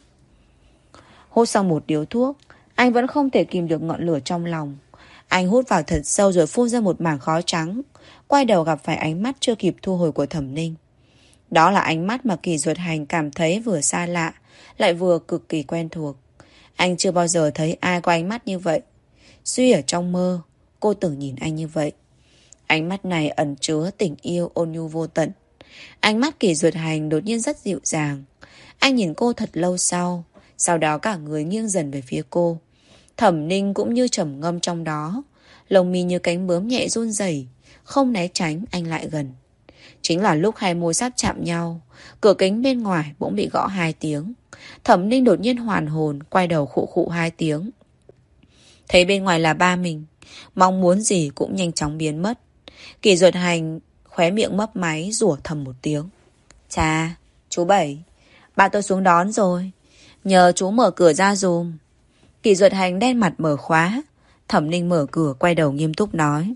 Hút xong một điếu thuốc, anh vẫn không thể kìm được ngọn lửa trong lòng. Anh hút vào thật sâu rồi phun ra một mảng khói trắng. Quay đầu gặp phải ánh mắt chưa kịp thu hồi của Thẩm Ninh. Đó là ánh mắt mà Kỳ Duật Hành cảm thấy vừa xa lạ, lại vừa cực kỳ quen thuộc. Anh chưa bao giờ thấy ai có ánh mắt như vậy. Duy ở trong mơ, cô từng nhìn anh như vậy. Ánh mắt này ẩn chứa tình yêu ôn nhu vô tận. Ánh mắt Kỳ Duật Hành đột nhiên rất dịu dàng. Anh nhìn cô thật lâu sau đó cả người nghiêng dần về phía cô. Thẩm Ninh cũng như trầm ngâm trong đó. Lông mi như cánh bướm nhẹ run rẩy, không né tránh anh lại gần. Chính là lúc hai môi sắp chạm nhau, cửa kính bên ngoài bỗng bị gõ 2 tiếng. Thẩm Ninh đột nhiên hoàn hồn, quay đầu khụ khụ 2 tiếng. Thấy bên ngoài là ba mình, mong muốn gì cũng nhanh chóng biến mất. Kỳ Duật Hành khóe miệng mấp máy, rủa thầm một tiếng. Chà, chú Bảy, ba tôi xuống đón rồi, nhờ chú mở cửa ra dùm. Kỳ Duật Hành đen mặt mở khóa. Thẩm Ninh mở cửa quay đầu nghiêm túc nói: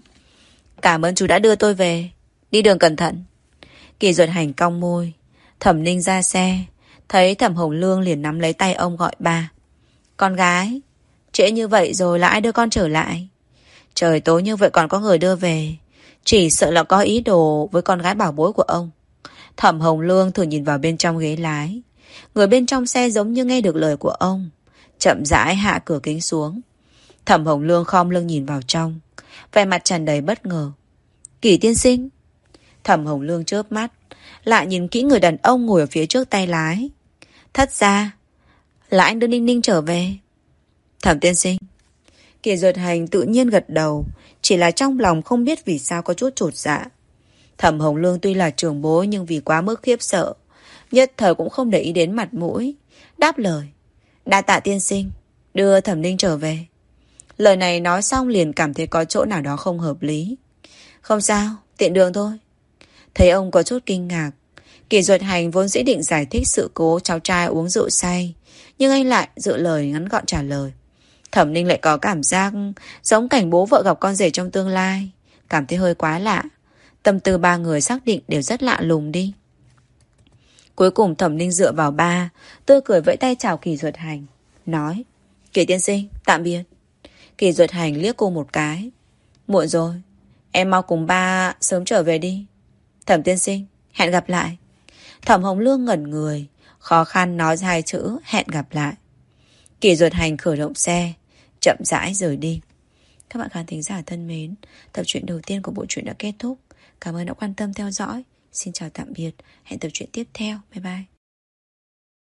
Cảm ơn chú đã đưa tôi về, đi đường cẩn thận. Kỳ Duật Hành cong môi. Thẩm Ninh ra xe, thấy Thẩm Hồng Lương liền nắm lấy tay ông gọi ba. Con gái, trễ như vậy rồi là ai đưa con trở lại? Trời tối như vậy còn có người đưa về, chỉ sợ là có ý đồ với con gái bảo bối của ông. Thẩm Hồng Lương thử nhìn vào bên trong ghế lái. Người bên trong xe giống như nghe được lời của ông, chậm rãi hạ cửa kính xuống. Thẩm Hồng Lương khom lưng nhìn vào trong, vẻ mặt tràn đầy bất ngờ. Kỳ tiên sinh. Thẩm Hồng Lương chớp mắt, lại nhìn kỹ người đàn ông ngồi ở phía trước tay lái. Thất ra là anh đưa Ninh Ninh trở về. Thẩm tiên sinh. Kỳ Duật Hành tự nhiên gật đầu, chỉ là trong lòng không biết vì sao có chút chột dạ. Thẩm Hồng Lương tuy là trưởng bối nhưng vì quá mức khiếp sợ, nhất thời cũng không để ý đến mặt mũi, đáp lời. Đa tạ tiên sinh, đưa Thẩm Ninh trở về. Lời này nói xong liền cảm thấy có chỗ nào đó không hợp lý. Không sao, tiện đường thôi. Thấy ông có chút kinh ngạc, Kỳ Duật Hành vốn dĩ định giải thích sự cố cháu trai uống rượu say, nhưng anh lại dự lời ngắn gọn trả lời. Thẩm Ninh lại có cảm giác giống cảnh bố vợ gặp con rể trong tương lai, cảm thấy hơi quá lạ. Tâm tư ba người xác định đều rất lạ lùng đi. Cuối cùng Thẩm Ninh dựa vào ba, tươi cười vẫy tay chào Kỳ Duật Hành, nói: Kỳ tiên sinh, tạm biệt. Kỳ Duật Hành liếc cô một cái. Muộn rồi, em mau cùng ba sớm trở về đi. Thẩm tiên sinh, hẹn gặp lại. Thẩm Hồng Lương ngẩn người, khó khăn nói ra 2 chữ hẹn gặp lại. Kỳ Duật Hành khởi động xe, chậm rãi rời đi. Các bạn khán thính giả thân mến, tập truyện đầu tiên của bộ truyện đã kết thúc. Cảm ơn đã quan tâm theo dõi. Xin chào tạm biệt, hẹn tập truyện tiếp theo. Bye bye.